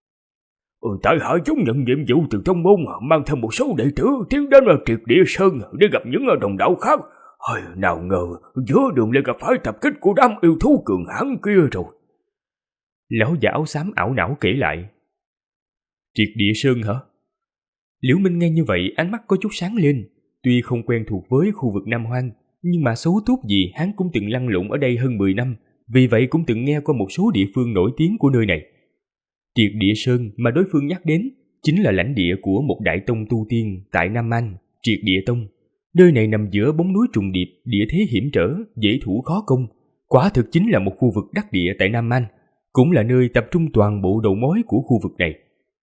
Tại hạ chúng nhận nhiệm vụ từ tông môn, mang theo một số đệ tử tiến đến Triệt Địa Sơn để gặp những đồng đạo khác. Nào ngờ giữa đường lại gặp phải tập kích của đám yêu thú cường hãn kia rồi. Lão già áo xám ảo não kể lại. Triệt Địa Sơn hả? Liễu Minh nghe như vậy ánh mắt có chút sáng lên. Tuy không quen thuộc với khu vực Nam Hoang, nhưng mà xấu tốt gì hắn cũng từng lăn lộn ở đây hơn 10 năm, vì vậy cũng từng nghe qua một số địa phương nổi tiếng của nơi này. Triệt Địa Sơn mà đối phương nhắc đến chính là lãnh địa của một đại tông tu tiên tại Nam Man, Triệt Địa Tông. Nơi này nằm giữa bóng núi trùng điệp, địa thế hiểm trở, dễ thủ khó công. Quả thực chính là một khu vực đắc địa tại Nam Man, cũng là nơi tập trung toàn bộ đầu mối của khu vực này.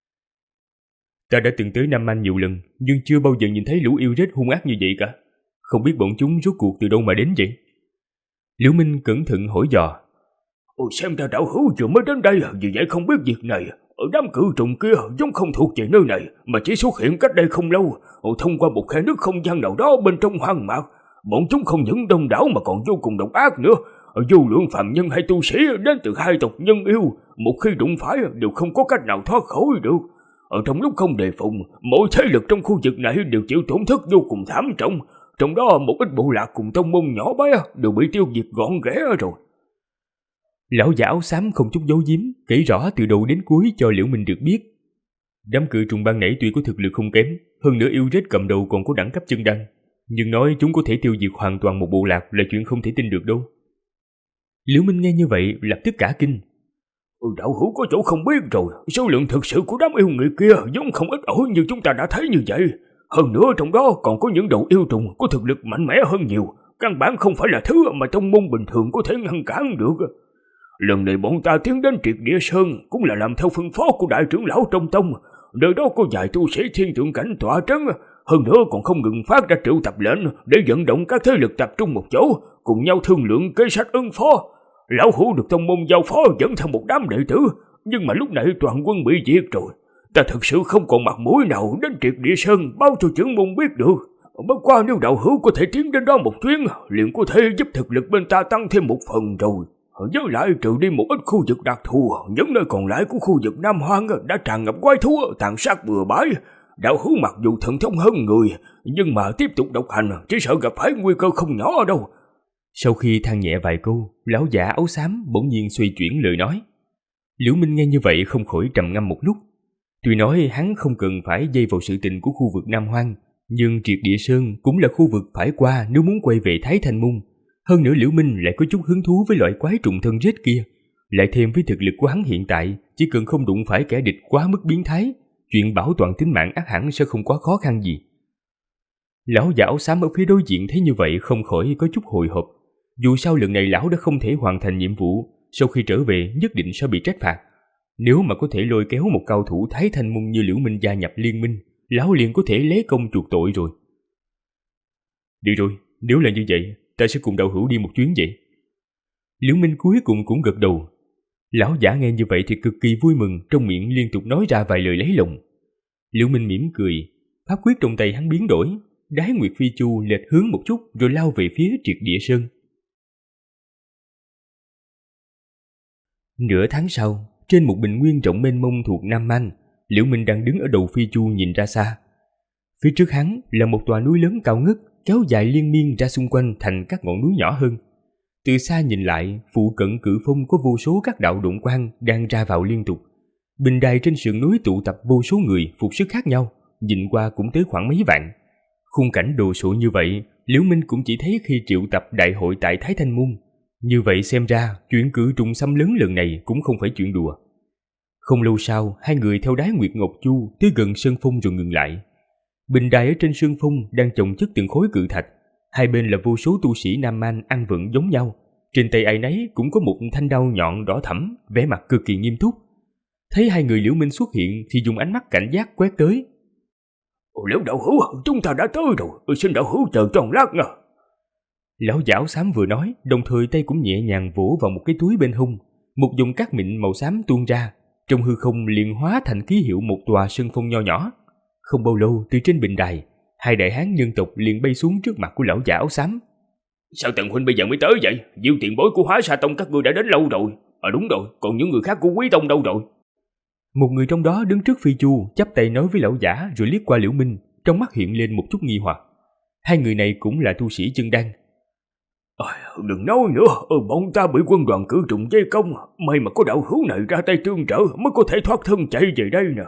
Ta đã từng tới Nam Man nhiều lần, nhưng chưa bao giờ nhìn thấy lũ yêu rết hung ác như vậy cả. Không biết bọn chúng rốt cuộc từ đâu mà đến vậy? Liễu Minh cẩn thận hỏi dò. Xem ra đạo hữu vừa mới đến đây, vì vậy không biết việc này. Ở đám cự trùng kia giống không thuộc về nơi này, mà chỉ xuất hiện cách đây không lâu, thông qua một khe nước không gian nào đó bên trong hoang mạc. Bọn chúng không những đông đảo mà còn vô cùng độc ác nữa. Vô lượng phàm nhân hay tu sĩ đến từ hai tộc nhân yêu, một khi đụng phải đều không có cách nào thoát khỏi được. Ở trong lúc không đề phòng, mỗi thế lực trong khu vực này đều chịu tổn thất vô cùng thảm trọng. Trong đó một ít bộ lạc cùng tông môn nhỏ bé đều bị tiêu diệt gọn ghẽ rồi. Lão già áo xám không chút giấu giếm, kể rõ từ đầu đến cuối cho Liễu Minh được biết. Đám cự trùng ban nãy tuy có thực lực không kém, hơn nữa yêu rết cầm đầu còn có đẳng cấp chân đan, nhưng nói chúng có thể tiêu diệt hoàn toàn một bộ lạc là chuyện không thể tin được đâu. Liễu Minh nghe như vậy lập tức cả kinh. Đạo hữu có chỗ không biết rồi, số lượng thực sự của đám yêu người kia giống không ít ỏi như chúng ta đã thấy như vậy. Hơn nữa trong đó còn có những đầu yêu trùng có thực lực mạnh mẽ hơn nhiều, căn bản không phải là thứ mà tông môn bình thường có thể ngăn cản được. Lần này bọn ta tiến đến Triệt Địa Sơn cũng là làm theo phân phó của đại trưởng lão trong tông. Nơi đó có vài tu sĩ thiên tượng cảnh tọa trấn, hơn nữa còn không ngừng phát ra triệu tập lệnh để vận động các thế lực tập trung một chỗ, cùng nhau thương lượng kế sách ứng phó. Lão hữu được tông môn giao phó dẫn theo một đám đệ tử, nhưng mà lúc này toàn quân bị diệt rồi. Ta thực sự không còn mặt mũi nào đến Triệt Địa Sơn báo cho trưởng môn biết được. Bất qua nếu đạo hữu có thể tiến đến đó một chuyến, liền có thể giúp thực lực bên ta tăng thêm một phần rồi. Với lại trừ đi một ít khu vực đặc thù, những nơi còn lại của khu vực Nam Hoang đã tràn ngập quái thú tàn sát bừa bãi. Đạo hữu mặc dù thần thông hơn người, nhưng mà tiếp tục độc hành chỉ sợ gặp phải nguy cơ không nhỏ ở đâu. Sau khi than nhẹ vài câu, lão già áo xám bỗng nhiên xoay chuyển lời nói. Liễu Minh nghe như vậy không khỏi trầm ngâm một lúc. Tuy nói hắn không cần phải dây vào sự tình của khu vực Nam Hoang, nhưng Triệt Địa Sơn cũng là khu vực phải qua nếu muốn quay về Thái Thanh Môn. Hơn nữa Liễu Minh lại có chút hứng thú với loại quái trùng thân rết kia, lại thêm với thực lực của hắn hiện tại, chỉ cần không đụng phải kẻ địch quá mức biến thái, chuyện bảo toàn tính mạng ắt hẳn sẽ không quá khó khăn gì. Lão già áo xám ở phía đối diện thấy như vậy không khỏi có chút hồi hộp. Dù sao lần này lão đã không thể hoàn thành nhiệm vụ, sau khi trở về nhất định sẽ bị trách phạt. Nếu mà có thể lôi kéo một cao thủ Thái Thanh Môn như Liễu Minh gia nhập liên minh, lão liền có thể lấy công chuộc tội rồi. Được rồi, nếu là như vậy, ta sẽ cùng đạo hữu đi một chuyến vậy. Liễu Minh cuối cùng cũng gật đầu. Lão giả nghe như vậy thì cực kỳ vui mừng, trong miệng liên tục nói ra vài lời lấy lòng. Liễu Minh mỉm cười, pháp quyết trong tay hắn biến đổi, Đái Nguyệt Phi Chu lệch hướng một chút rồi lao về phía Triệt Địa Sơn. Nửa tháng sau, trên một bình nguyên rộng mênh mông thuộc Nam Man, Liễu Minh đang đứng ở đầu Phi Chu nhìn ra xa. Phía trước hắn là một tòa núi lớn cao ngất, kéo dài liên miên ra xung quanh thành các ngọn núi nhỏ hơn. Từ xa nhìn lại, phụ cận cự phong có vô số các đạo độn quang đang ra vào liên tục. Bình đài trên sườn núi tụ tập vô số người phục sức khác nhau, nhìn qua cũng tới khoảng mấy vạn. Khung cảnh đồ sộ như vậy, Liễu Minh cũng chỉ thấy khi triệu tập đại hội tại Thái Thanh Môn. Như vậy xem ra, chuyện cự trùng xâm lớn lần này cũng không phải chuyện đùa. Không lâu sau, hai người theo Đái Nguyệt Ngọc Chu tới gần sơn phong rồi ngừng lại. Bình đài ở trên sơn phong đang chồng chất từng khối cự thạch. Hai bên là vô số tu sĩ Nam Man ăn vận giống nhau. Trên tay ai nấy cũng có một thanh đao nhọn đỏ thẫm, vẻ mặt cực kỳ nghiêm túc. Thấy hai người Liễu Minh xuất hiện thì dùng ánh mắt cảnh giác quét tới. Liễu đạo hữu, chúng ta đã tới rồi, xin đạo hữu chờ tròn lát nha. Lão giả áo xám vừa nói, đồng thời tay cũng nhẹ nhàng vỗ vào một cái túi bên hông. Một dòng cát mịn màu xám tuôn ra, trong hư không liền hóa thành ký hiệu một tòa sơn phong nho nhỏ. Không bao lâu, từ trên bình đài, hai đại hán nhân tộc liền bay xuống trước mặt của lão giả áo xám. Sao Tần huynh bây giờ mới tới vậy? Diêu tiền bối của Hóa Sa Tông các ngươi đã đến lâu rồi. Đúng rồi, còn những người khác của Quý Tông đâu rồi? Một người trong đó đứng trước Phi Chu, chắp tay nói với lão giả rồi liếc qua Liễu Minh, trong mắt hiện lên một chút nghi hoặc. Hai người này cũng là tu sĩ chân đan. Đừng nói nữa, bọn ta bị quân đoàn cử trùng vây công, may mà có đạo hữu này ra tay tương trợ mới có thể thoát thân chạy về đây nè.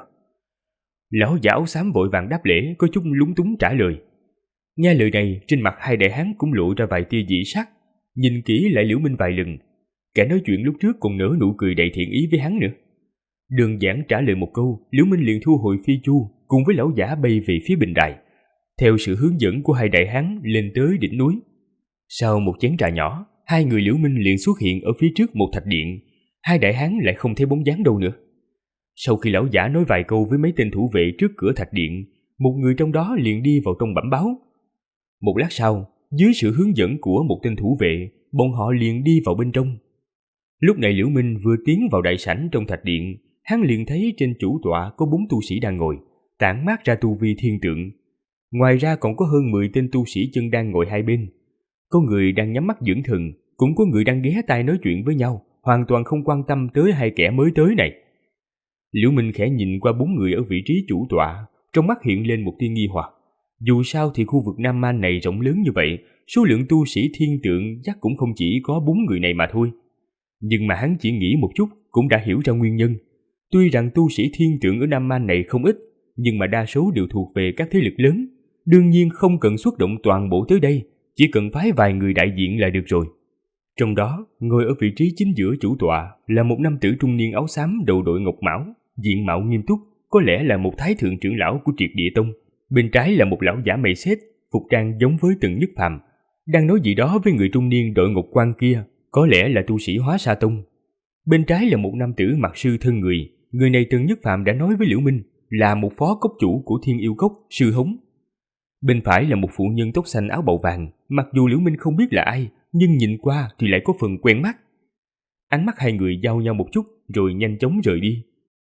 Lão giả áo xám vội vàng đáp lễ, có chút lúng túng trả lời. Nghe lời này, trên mặt hai đại hán cũng lộ ra vài tia dị sắc, nhìn kỹ lại Liễu Minh vài lần. Kẻ nói chuyện lúc trước còn nở nụ cười đầy thiện ý với hắn nữa. Đơn giản trả lời một câu, Liễu Minh liền thu hồi Phi Chu, cùng với lão giả bay về phía bình đài, theo sự hướng dẫn của hai đại hán lên tới đỉnh núi. Sau một chén trà nhỏ, hai người Liễu Minh liền xuất hiện ở phía trước một thạch điện. Hai đại hán lại không thấy bóng dáng đâu nữa. Sau khi lão giả nói vài câu với mấy tên thủ vệ trước cửa thạch điện, một người trong đó liền đi vào trong bẩm báo. Một lát sau, dưới sự hướng dẫn của một tên thủ vệ, bọn họ liền đi vào bên trong. Lúc này Liễu Minh vừa tiến vào đại sảnh trong thạch điện, hắn liền thấy trên chủ tọa có 4 tu sĩ đang ngồi, tản mát ra tu vi thiên tượng. Ngoài ra còn có hơn 10 tên tu sĩ chân đang ngồi hai bên. Có người đang nhắm mắt dưỡng thần, cũng có người đang ghé tai nói chuyện với nhau, hoàn toàn không quan tâm tới hai kẻ mới tới này. Liễu Minh khẽ nhìn qua 4 người ở vị trí chủ tọa, trong mắt hiện lên một tia nghi hoặc. Dù sao thì khu vực Nam Man này rộng lớn như vậy, số lượng tu sĩ thiên tượng chắc cũng không chỉ có 4 người này mà thôi. Nhưng mà hắn chỉ nghĩ một chút cũng đã hiểu ra nguyên nhân. Tuy rằng tu sĩ thiên tượng ở Nam Man này không ít, nhưng mà đa số đều thuộc về các thế lực lớn. Đương nhiên không cần xuất động toàn bộ tới đây, chỉ cần phái vài người đại diện là được rồi. Trong đó, ngồi ở vị trí chính giữa chủ tọa là một nam tử trung niên áo xám đầu đội ngọc mão, diện mạo nghiêm túc, có lẽ là một thái thượng trưởng lão của Triệt Địa Tông. Bên trái là một lão giả mày xết, phục trang giống với Tần Nhất Phàm, đang nói gì đó với người trung niên đội ngọc quan kia, có lẽ là tu sĩ Hóa Sa Tông. Bên trái là một nam tử mặc sư thân người này Tần Nhất Phàm đã nói với Liễu Minh là một phó cốc chủ của Thiên Yêu Cốc, Sư Hống. Bên phải là một phụ nhân tóc xanh áo bào vàng, mặc dù Liễu Minh không biết là ai, nhưng nhìn qua thì lại có phần quen mắt. Ánh mắt hai người giao nhau một chút rồi nhanh chóng rời đi.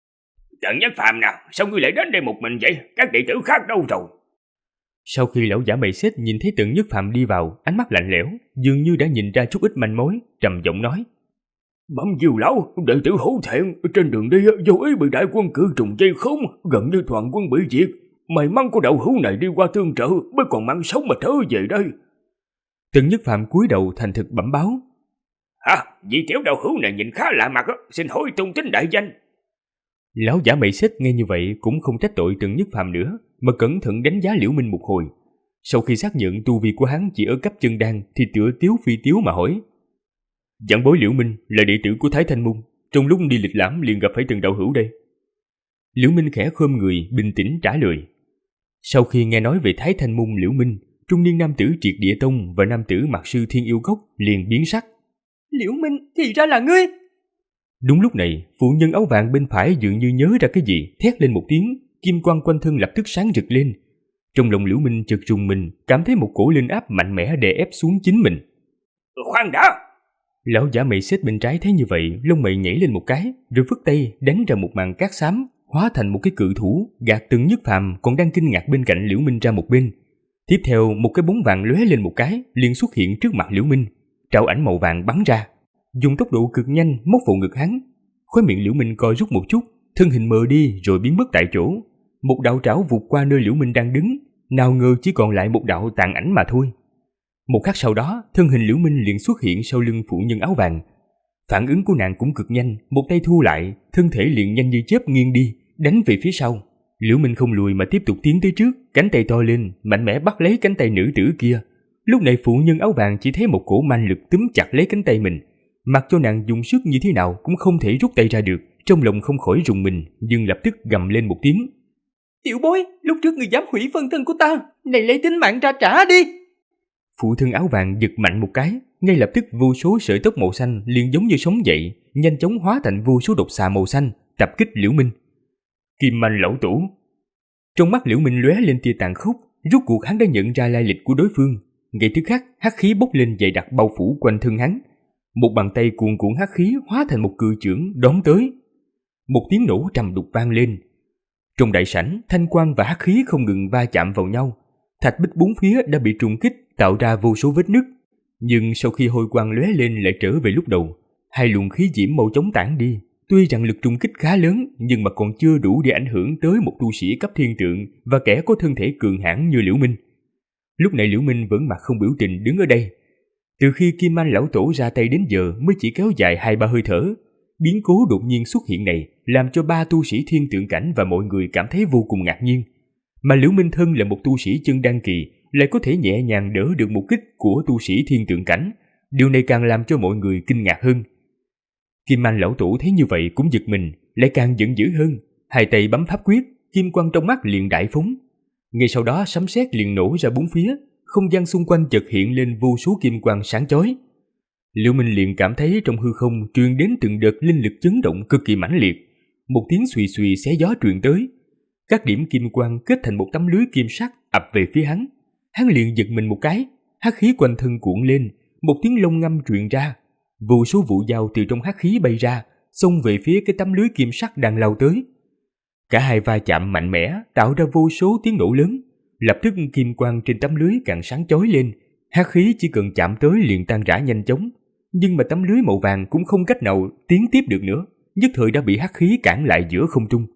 Tần Nhất Phàm nào, sao ngươi lại đến đây một mình vậy? Các đệ tử khác đâu rồi? Sau khi lão giả mày xết nhìn thấy Tần Nhất Phàm đi vào, ánh mắt lạnh lẽo, dường như đã nhìn ra chút ít manh mối, trầm giọng nói: Bẩm Diêu lão, đệ tử hổ thẹn, trên đường đi vô ý bị đại quân cử trùng vây khốn, gần như toàn quân bị diệt. May mắn của đạo hữu này đi qua tương trợ mới còn mang sống mà trở về đây. Tần Nhất Phàm cúi đầu thành thực bẩm báo: Vị tiểu đạo hữu này nhìn khá lạ mặt, xin hỏi tung tích đại danh. Lão giả mày xết nghe như vậy cũng không trách tội Tần Nhất Phàm nữa, mà cẩn thận đánh giá Liễu Minh một hồi. Sau khi xác nhận tu vi của hắn chỉ ở cấp chân đan thì tựa tiếu phi tiếu mà hỏi: Giảng bối Liễu Minh là đệ tử của Thái Thanh Môn, trong lúc đi lịch lãm liền gặp phải Tần đạo hữu đây. Liễu Minh khẽ khom người bình tĩnh trả lời. Sau khi nghe nói về Thái Thanh Môn Liễu Minh, trung niên nam tử Triệt Địa Tông và nam tử mặc sư Thiên Yêu Cốc liền biến sắc. Liễu Minh, thì ra là ngươi! Đúng lúc này, phụ nhân áo vàng bên phải dường như nhớ ra cái gì, thét lên một tiếng, kim quang quanh thân lập tức sáng rực lên. Trong lòng Liễu Minh chợt rùng mình, cảm thấy một cổ linh áp mạnh mẽ đè ép xuống chính mình. Khoan đã! Lão giả mày xếp bên trái thấy như vậy, lông mày nhảy lên một cái, rồi phất tay đánh ra một màn cát xám, hóa thành một cái cự thủ, gạt Từng Nhất Phàm còn đang kinh ngạc bên cạnh Liễu Minh ra một bên. Tiếp theo, một cái bóng vàng lóe lên một cái, liền xuất hiện trước mặt Liễu Minh. Trảo ảnh màu vàng bắn ra, dùng tốc độ cực nhanh móc vào ngực hắn. Khóe miệng Liễu Minh co rút một chút, thân hình mờ đi rồi biến mất tại chỗ. Một đạo trảo vụt qua nơi Liễu Minh đang đứng, nào ngờ chỉ còn lại một đạo tàn ảnh mà thôi. Một khắc sau đó, thân hình Liễu Minh liền xuất hiện sau lưng phụ nhân áo vàng. Phản ứng của nàng cũng cực nhanh, một tay thu lại, thân thể liền nhanh như chớp nghiêng đi, đánh về phía sau. Liễu Minh không lùi mà tiếp tục tiến tới trước, cánh tay to lên, mạnh mẽ bắt lấy cánh tay nữ tử kia. Lúc này phụ nhân áo vàng chỉ thấy một cổ manh lực túm chặt lấy cánh tay mình, mặc cho nàng dùng sức như thế nào cũng không thể rút tay ra được, trong lòng không khỏi rùng mình, nhưng lập tức gầm lên một tiếng. Tiểu bối, lúc trước người dám hủy phân thân của ta, này lấy tính mạng ra trả đi. Phụ thân áo vàng giật mạnh một cái, ngay lập tức vô số sợi tóc màu xanh liền giống như sống dậy, nhanh chóng hóa thành vô số độc xà màu xanh, tập kích Liễu Minh. Kim Manh lão tổ. Trong mắt Liễu Minh lóe lên tia tàn khốc, rốt cuộc hắn đã nhận ra lai lịch của đối phương. Ngay tức khắc, hắc khí bốc lên dày đặc bao phủ quanh thân hắn. Một bàn tay cuồn cuộn hắc khí hóa thành một cự chưởng đón tới. Một tiếng nổ trầm đục vang lên. Trong đại sảnh, thanh quang và hắc khí không ngừng va chạm vào nhau. Thạch bích bốn phía đã bị trùng kích, tạo ra vô số vết nứt. Nhưng sau khi hôi quang lóe lên lại trở về lúc đầu, hai luồng khí diễm mau chóng tản đi. Tuy rằng lực trùng kích khá lớn, nhưng mà còn chưa đủ để ảnh hưởng tới một tu sĩ cấp thiên tượng và kẻ có thân thể cường hãn như Liễu Minh. Lúc này Liễu Minh vẫn mặt không biểu tình đứng ở đây. Từ khi Kim Manh lão tổ ra tay đến giờ mới chỉ kéo dài 2-3 hơi thở. Biến cố đột nhiên xuất hiện này làm cho 3 tu sĩ thiên tượng cảnh và mọi người cảm thấy vô cùng ngạc nhiên. Mà Liễu Minh thân là một tu sĩ chân đan kỳ, lại có thể nhẹ nhàng đỡ được một kích của tu sĩ thiên tượng cảnh. Điều này càng làm cho mọi người kinh ngạc hơn. Kim Manh lão tổ thấy như vậy cũng giật mình, lại càng giận dữ hơn. Hai tay bấm pháp quyết, kim quang trong mắt liền đại phóng. Ngay sau đó sấm sét liền nổ ra bốn phía, không gian xung quanh chợt hiện lên vô số kim quang sáng chói. Liễu Minh liền cảm thấy trong hư không truyền đến từng đợt linh lực chấn động cực kỳ mãnh liệt. Một tiếng xùy xùy xé gió truyền tới. Các điểm kim quang kết thành một tấm lưới kim sắc ập về phía hắn. Hắn liền giật mình một cái, hắc khí quanh thân cuộn lên, một tiếng long ngâm truyền ra. Vô số vụ dao từ trong hắc khí bay ra, xông về phía cái tấm lưới kim sắc đang lao tới. Cả hai va chạm mạnh mẽ, tạo ra vô số tiếng nổ lớn. Lập tức kim quang trên tấm lưới càng sáng chói lên, hắc khí chỉ cần chạm tới liền tan rã nhanh chóng. Nhưng mà tấm lưới màu vàng cũng không cách nào tiến tiếp được nữa, nhất thời đã bị hắc khí cản lại giữa không trung.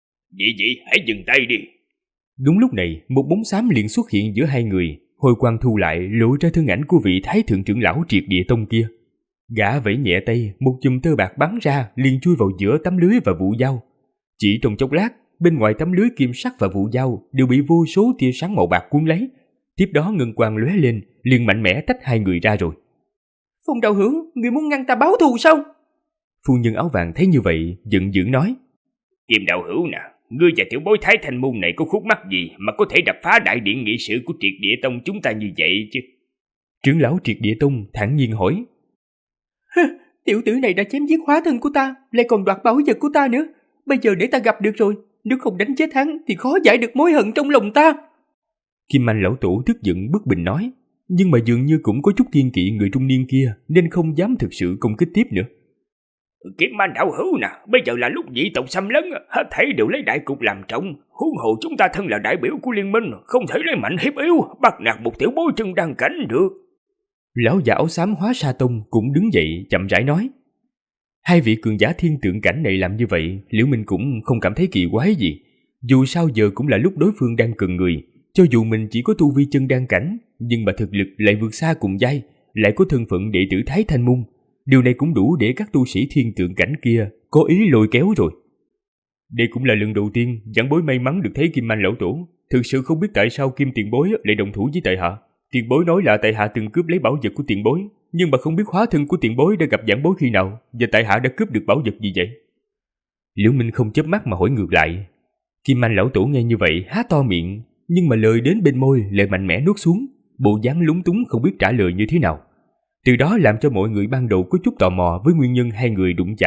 Dị, hãy dừng tay đi. Đúng lúc này, một bóng xám liền xuất hiện giữa hai người, hồi quang thu lại lộ ra thân ảnh của vị Thái thượng trưởng lão Triệt Địa Tông kia. Gã vẫy nhẹ tay, một chùm tơ bạc bắn ra liền chui vào giữa tấm lưới và vụ dao. Chỉ trong chốc lát, bên ngoài tấm lưới kim sắc và vụ dao đều bị vô số tia sáng màu bạc cuốn lấy. Tiếp đó ngân quang lóe lên, liền mạnh mẽ tách hai người ra rồi. Phong đạo hữu, người muốn ngăn ta báo thù sao? Phu nhân áo vàng thấy như vậy, giận dữ nói. Kim đạo hữu nè, ngươi và tiểu bối Thái Thanh Môn này có khúc mắc gì mà có thể đập phá đại điện nghị sự của Triệt Địa Tông chúng ta như vậy chứ? Trưởng lão Triệt Địa Tông thản nhiên hỏi. Tiểu tử này đã chém giết hóa thân của ta, lại còn đoạt bảo vật của ta nữa. Bây giờ để ta gặp được rồi, nếu không đánh chết hắn thì khó giải được mối hận trong lòng ta. Kim Manh lão tổ tức giận bất bình nói, nhưng mà dường như cũng có chút kiêng kỵ người trung niên kia nên không dám thực sự công kích tiếp nữa. Kim Manh đạo hữu nè, bây giờ là lúc dị tộc xâm lấn, hết thảy đều lấy đại cục làm trọng. Huống hồ chúng ta thân là đại biểu của liên minh, không thể lấy mạnh hiếp yếu, bắt nạt một tiểu bối chân đang cảnh được. Lão già áo xám Hóa Sa Tông cũng đứng dậy chậm rãi nói. Hai vị cường giả thiên tượng cảnh này làm như vậy, Liễu Minh cũng không cảm thấy kỳ quái gì. Dù sao giờ cũng là lúc đối phương đang cần người, cho dù mình chỉ có tu vi chân đan cảnh, nhưng mà thực lực lại vượt xa cùng giai, lại có thân phận đệ tử Thái Thanh Môn. Điều này cũng đủ để các tu sĩ thiên tượng cảnh kia có ý lôi kéo rồi. Đây cũng là lần đầu tiên giảng bối may mắn được thấy Kim Manh lão tổ. Thực sự không biết tại sao Kim tiền bối lại đồng thủ với tại hạ. Tiền bối nói là tại hạ từng cướp lấy bảo vật của tiền bối, nhưng mà không biết hóa thân của tiền bối đã gặp giảng bối khi nào, và tại hạ đã cướp được bảo vật gì vậy? Liễu Minh không chớp mắt mà hỏi ngược lại. Kim Manh lão tổ nghe như vậy há to miệng, nhưng mà lời đến bên môi lại mạnh mẽ nuốt xuống, bộ dáng lúng túng không biết trả lời như thế nào. Từ đó làm cho mọi người ban đầu có chút tò mò với nguyên nhân hai người đụng chạm,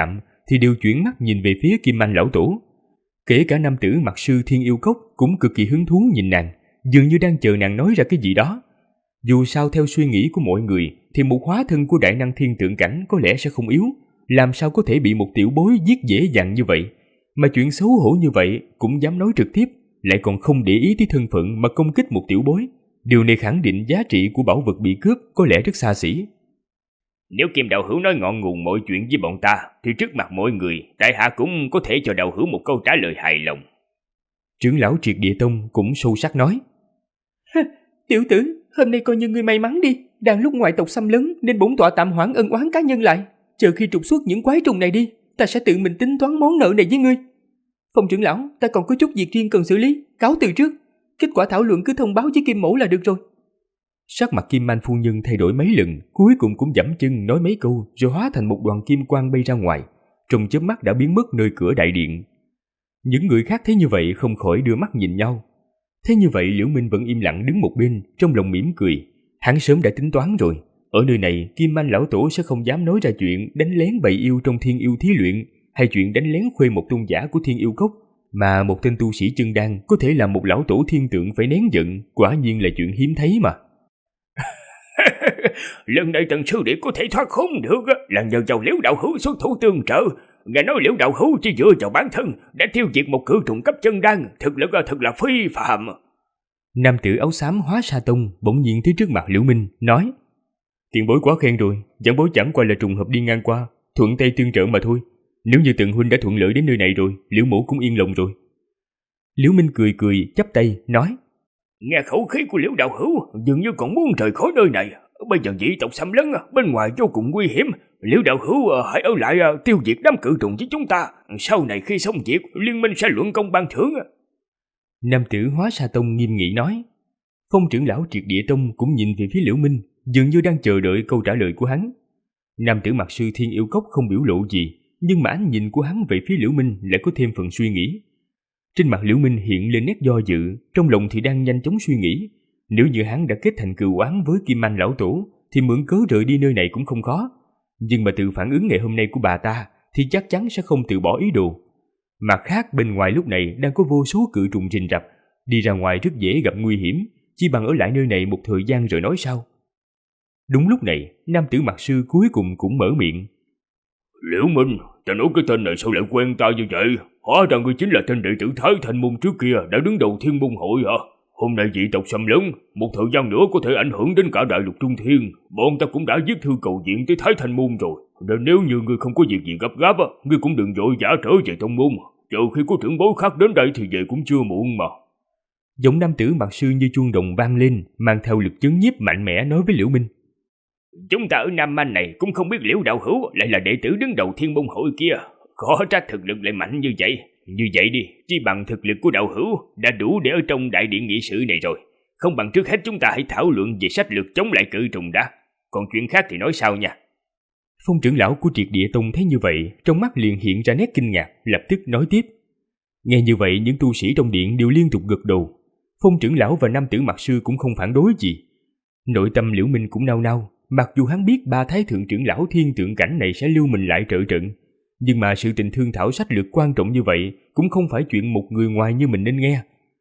thì đều chuyển mắt nhìn về phía Kim Anh lão tổ. Kể cả nam tử mặc sư Thiên Yêu Cốc cũng cực kỳ hứng thú nhìn nàng, dường như đang chờ nàng nói ra cái gì đó. Dù sao theo suy nghĩ của mọi người thì một hóa thân của đại năng thiên tượng cảnh có lẽ sẽ không yếu, làm sao có thể bị một tiểu bối giết dễ dàng như vậy. Mà chuyện xấu hổ như vậy cũng dám nói trực tiếp, lại còn không để ý tới thân phận mà công kích một tiểu bối. Điều này khẳng định giá trị của bảo vật bị cướp có lẽ rất xa xỉ. Nếu Kim đạo hữu nói ngọn nguồn mọi chuyện với bọn ta, thì trước mặt mọi người, tại hạ cũng có thể cho đạo hữu một câu trả lời hài lòng. Trưởng lão Triệt Địa Tông cũng sâu sắc nói. Tiểu tử, hôm nay coi như ngươi may mắn đi, đang lúc ngoại tộc xâm lấn nên bổn tọa tạm hoãn ân oán cá nhân lại. Chờ khi trục xuất những quái trùng này đi, ta sẽ tự mình tính toán món nợ này với ngươi. Phong trưởng lão, ta còn có chút việc riêng cần xử lý, cáo từ trước. Kết quả thảo luận cứ thông báo với Kim mẫu là được rồi. Sắc mặt Kim Anh phu nhân thay đổi mấy lần, cuối cùng cũng giẫm chân nói mấy câu rồi hóa thành một đoàn kim quang bay ra ngoài, trong chớp mắt đã biến mất nơi cửa đại điện. Những người khác thấy như vậy không khỏi đưa mắt nhìn nhau. Thế như vậy Liễu Minh vẫn im lặng đứng một bên, trong lòng mỉm cười. Hắn sớm đã tính toán rồi, ở nơi này Kim Anh lão tổ sẽ không dám nói ra chuyện đánh lén bầy yêu trong Thiên Yêu thí luyện, hay chuyện đánh lén khuê một tôn giả của Thiên Yêu Cốc, mà một tên tu sĩ chân đan có thể làm một lão tổ thiên tượng phải nén giận, quả nhiên là chuyện hiếm thấy mà. Lần này Tần sư đệ có thể thoát khốn được là nhờ vào Liễu đạo hữu xuất thủ tương trợ. Nghe nói Liễu đạo hữu chỉ dựa vào bản thân đã tiêu diệt một cự trùng cấp chân đan, thực lực thật là phi phàm. Nam tử áo xám Hóa Sa Tông bỗng nhiên tới trước mặt Liễu Minh, nói: Tiền bối quá khen rồi, giảng bối chẳng qua là trùng hợp đi ngang qua, thuận tay tương trợ mà thôi. Nếu như Tần huynh đã thuận lợi đến nơi này rồi, Liễu mẫu cũng yên lòng rồi. Liễu Minh cười cười chắp tay nói: Nghe khẩu khí của Liễu đạo hữu dường như còn muốn rời khỏi nơi này. Bây giờ dị tộc xâm lấn bên ngoài vô cùng nguy hiểm, Liễu đạo hữu hãy ở lại tiêu diệt đám cự trùng với chúng ta. Sau này khi xong việc, liên minh sẽ luận công ban thưởng. Nam tử Hóa Sa Tông nghiêm nghị nói. Phong trưởng lão Triệt Địa Tông cũng nhìn về phía Liễu Minh, dường như đang chờ đợi câu trả lời của hắn. Nam tử mặc sư Thiên Yêu Cốc không biểu lộ gì, nhưng mà ánh nhìn của hắn về phía Liễu Minh lại có thêm phần suy nghĩ. Trên mặt Liễu Minh hiện lên nét do dự, trong lòng thì đang nhanh chóng suy nghĩ. Nếu như hắn đã kết thành cừu oán với Kim Anh lão tổ, thì mượn cớ rời đi nơi này cũng không khó. Nhưng mà từ phản ứng ngày hôm nay của bà ta, thì chắc chắn sẽ không từ bỏ ý đồ. Mặt khác bên ngoài lúc này đang có vô số cự trùng rình rập, đi ra ngoài rất dễ gặp nguy hiểm, chỉ bằng ở lại nơi này một thời gian rồi nói sau. Đúng lúc này, nam tử mặc sư cuối cùng cũng mở miệng. Liễu Minh, ta nói cái tên này sao lại quen ta như vậy? Hóa ra ngươi chính là tên đệ tử Thái Thanh Môn trước kia đã đứng đầu Thiên Môn hội hả? Hôm nay dị tộc xâm lấn, một thời gian nữa có thể ảnh hưởng đến cả đại lục Trung Thiên. Bọn ta cũng đã viết thư cầu viện tới Thái Thanh Môn rồi. Nên nếu như ngươi không có việc gì gấp gáp, ngươi cũng đừng vội vã trở về tông môn. Chờ khi có trưởng bối khác đến đây thì về cũng chưa muộn mà. Giọng nam tử mặc sư như chuông đồng vang lên, mang theo lực chấn nhiếp mạnh mẽ nói với Liễu Minh. Chúng ta ở Nam Man này cũng không biết Liễu đạo hữu lại là đệ tử đứng đầu Thiên Môn hội kia. Khó trách thực lực lại mạnh như vậy. Như vậy đi, chỉ bằng thực lực của đạo hữu đã đủ để ở trong đại điện nghị sự này rồi. Không bằng trước hết chúng ta hãy thảo luận về sách lược chống lại cự trùng đã. Còn chuyện khác thì nói sau nha. Phong trưởng lão của Triệt Địa Tông thấy như vậy, trong mắt liền hiện ra nét kinh ngạc, lập tức nói tiếp. Nghe như vậy những tu sĩ trong điện đều liên tục gật đầu. Phong trưởng lão và nam tử mặc sư cũng không phản đối gì. Nội tâm Liễu Minh cũng nao nao, mặc dù hắn biết ba thái thượng trưởng lão thiên tượng cảnh này sẽ lưu mình lại trợ trận. Nhưng mà sự tình thương thảo sách lược quan trọng như vậy cũng không phải chuyện một người ngoài như mình nên nghe.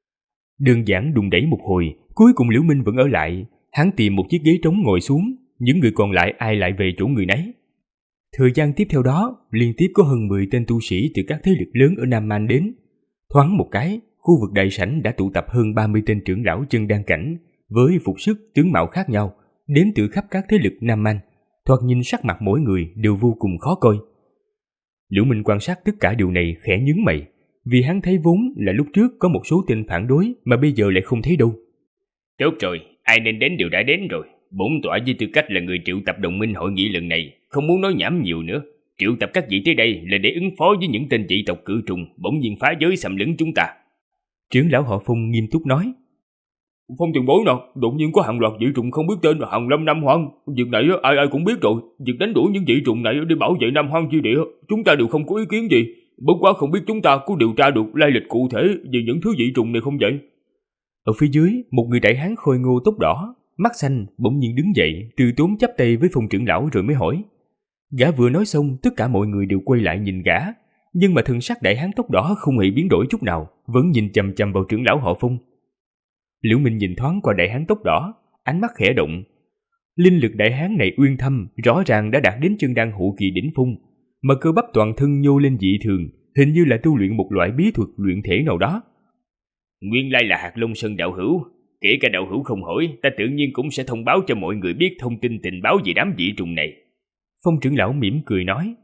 Đơn giản đùng đẩy một hồi, cuối cùng Liễu Minh vẫn ở lại. Hắn tìm một chiếc ghế trống ngồi xuống, những người còn lại ai lại về chỗ người nấy. Thời gian tiếp theo đó, liên tiếp có hơn 10 tên tu sĩ từ các thế lực lớn ở Nam Man đến. Thoáng một cái, khu vực đại sảnh đã tụ tập hơn 30 tên trưởng lão chân đan cảnh, với phục sức tướng mạo khác nhau, đến từ khắp các thế lực Nam Man. Thoạt nhìn sắc mặt mỗi người đều vô cùng khó coi. Liễu Minh quan sát tất cả điều này khẽ nhướng mày, vì hắn thấy vốn là lúc trước có một số tên phản đối mà bây giờ lại không thấy đâu. Tốt rồi, ai nên đến đều đã đến rồi. Bổn tọa với tư cách là người triệu tập đồng minh hội nghị lần này, không muốn nói nhảm nhiều nữa. Triệu tập các vị tới đây là để ứng phó với những tên dị tộc cự trùng bỗng nhiên phá giới xâm lấn chúng ta. Trưởng lão họ Phong nghiêm túc nói. Phong tiền bối nào, đột nhiên có hàng loạt dị trùng không biết tên là hàng lâm Nam Hoang. Việc này ai ai cũng biết rồi. Việc đánh đuổi những dị trùng này để bảo vệ Nam Hoang chi địa, chúng ta đều không có ý kiến gì. Bất quá không biết chúng ta có điều tra được lai lịch cụ thể về những thứ dị trùng này không vậy? Ở phía dưới, một người đại hán khôi ngô tóc đỏ, mắt xanh bỗng nhiên đứng dậy, từ tốn chắp tay với Phong trưởng lão rồi mới hỏi. Gã vừa nói xong, tất cả mọi người đều quay lại nhìn gã, nhưng mà thần sắc đại hán tóc đỏ không hề biến đổi chút nào, vẫn nhìn chằm chằm vào trưởng lão họ Phong. Liễu Minh nhìn thoáng qua đại hán tóc đỏ, ánh mắt khẽ động. Linh lực đại hán này uyên thâm, rõ ràng đã đạt đến chân đan hậu kỳ đỉnh phong, mà cơ bắp toàn thân nhô lên dị thường, hình như là tu luyện một loại bí thuật luyện thể nào đó. Nguyên lai là Hạt Long Sơn đạo hữu, kể cả đạo hữu không hỏi, ta tự nhiên cũng sẽ thông báo cho mọi người biết thông tin tình báo về đám dị trùng này. Phong trưởng lão mỉm cười nói.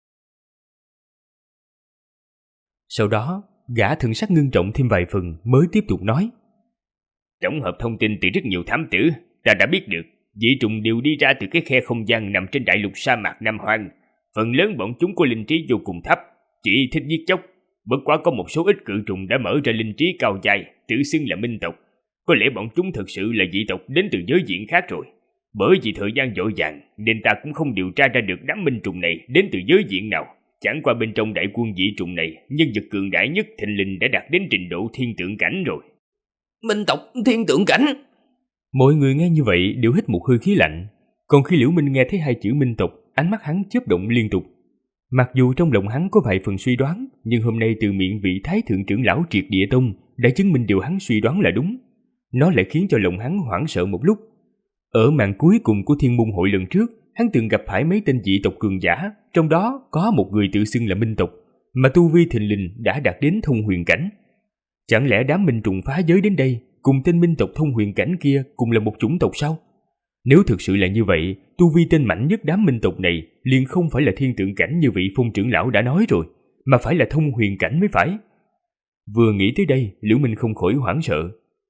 Sau đó, gã thần sắc ngưng trọng thêm vài phần mới tiếp tục nói. Tổng hợp thông tin từ rất nhiều thám tử, ta đã biết được, dị trùng đều đi ra từ cái khe không gian nằm trên đại lục sa mạc Nam Hoang. Phần lớn bọn chúng có linh trí vô cùng thấp, chỉ thích giết chóc. Bất quá có một số ít cự trùng đã mở ra linh trí cao dài, tự xưng là minh tộc. Có lẽ bọn chúng thực sự là dị tộc đến từ giới diện khác rồi. Bởi vì thời gian dội dàng nên ta cũng không điều tra ra được đám minh trùng này đến từ giới diện nào. Chẳng qua bên trong đại quân dị trùng này, nhân vật cường đại nhất thình lình đã đạt đến trình độ thiên tượng cảnh rồi. Minh tộc thiên tượng cảnh. Mọi người nghe như vậy đều hít một hơi khí lạnh. Còn khi Liễu Minh nghe thấy hai chữ minh tộc, ánh mắt hắn chớp động liên tục. Mặc dù trong lòng hắn có vài phần suy đoán, nhưng hôm nay từ miệng vị Thái thượng trưởng lão Triệt Địa Tông đã chứng minh điều hắn suy đoán là đúng. Nó lại khiến cho lòng hắn hoảng sợ một lúc. Ở màn cuối cùng của Thiên Môn Hội lần trước, hắn từng gặp phải mấy tên dị tộc cường giả, trong đó có một người tự xưng là minh tộc, mà tu vi thình lình đã đạt đến thông huyền cảnh. Chẳng lẽ đám minh trùng phá giới đến đây cùng tên minh tộc thông huyền cảnh kia cùng là một chủng tộc sao? Nếu thực sự là như vậy, tu vi tên mạnh nhất đám minh tộc này liền không phải là thiên tượng cảnh như vị Phong trưởng lão đã nói rồi, mà phải là thông huyền cảnh mới phải. Vừa nghĩ tới đây, Liễu Minh không khỏi hoảng sợ.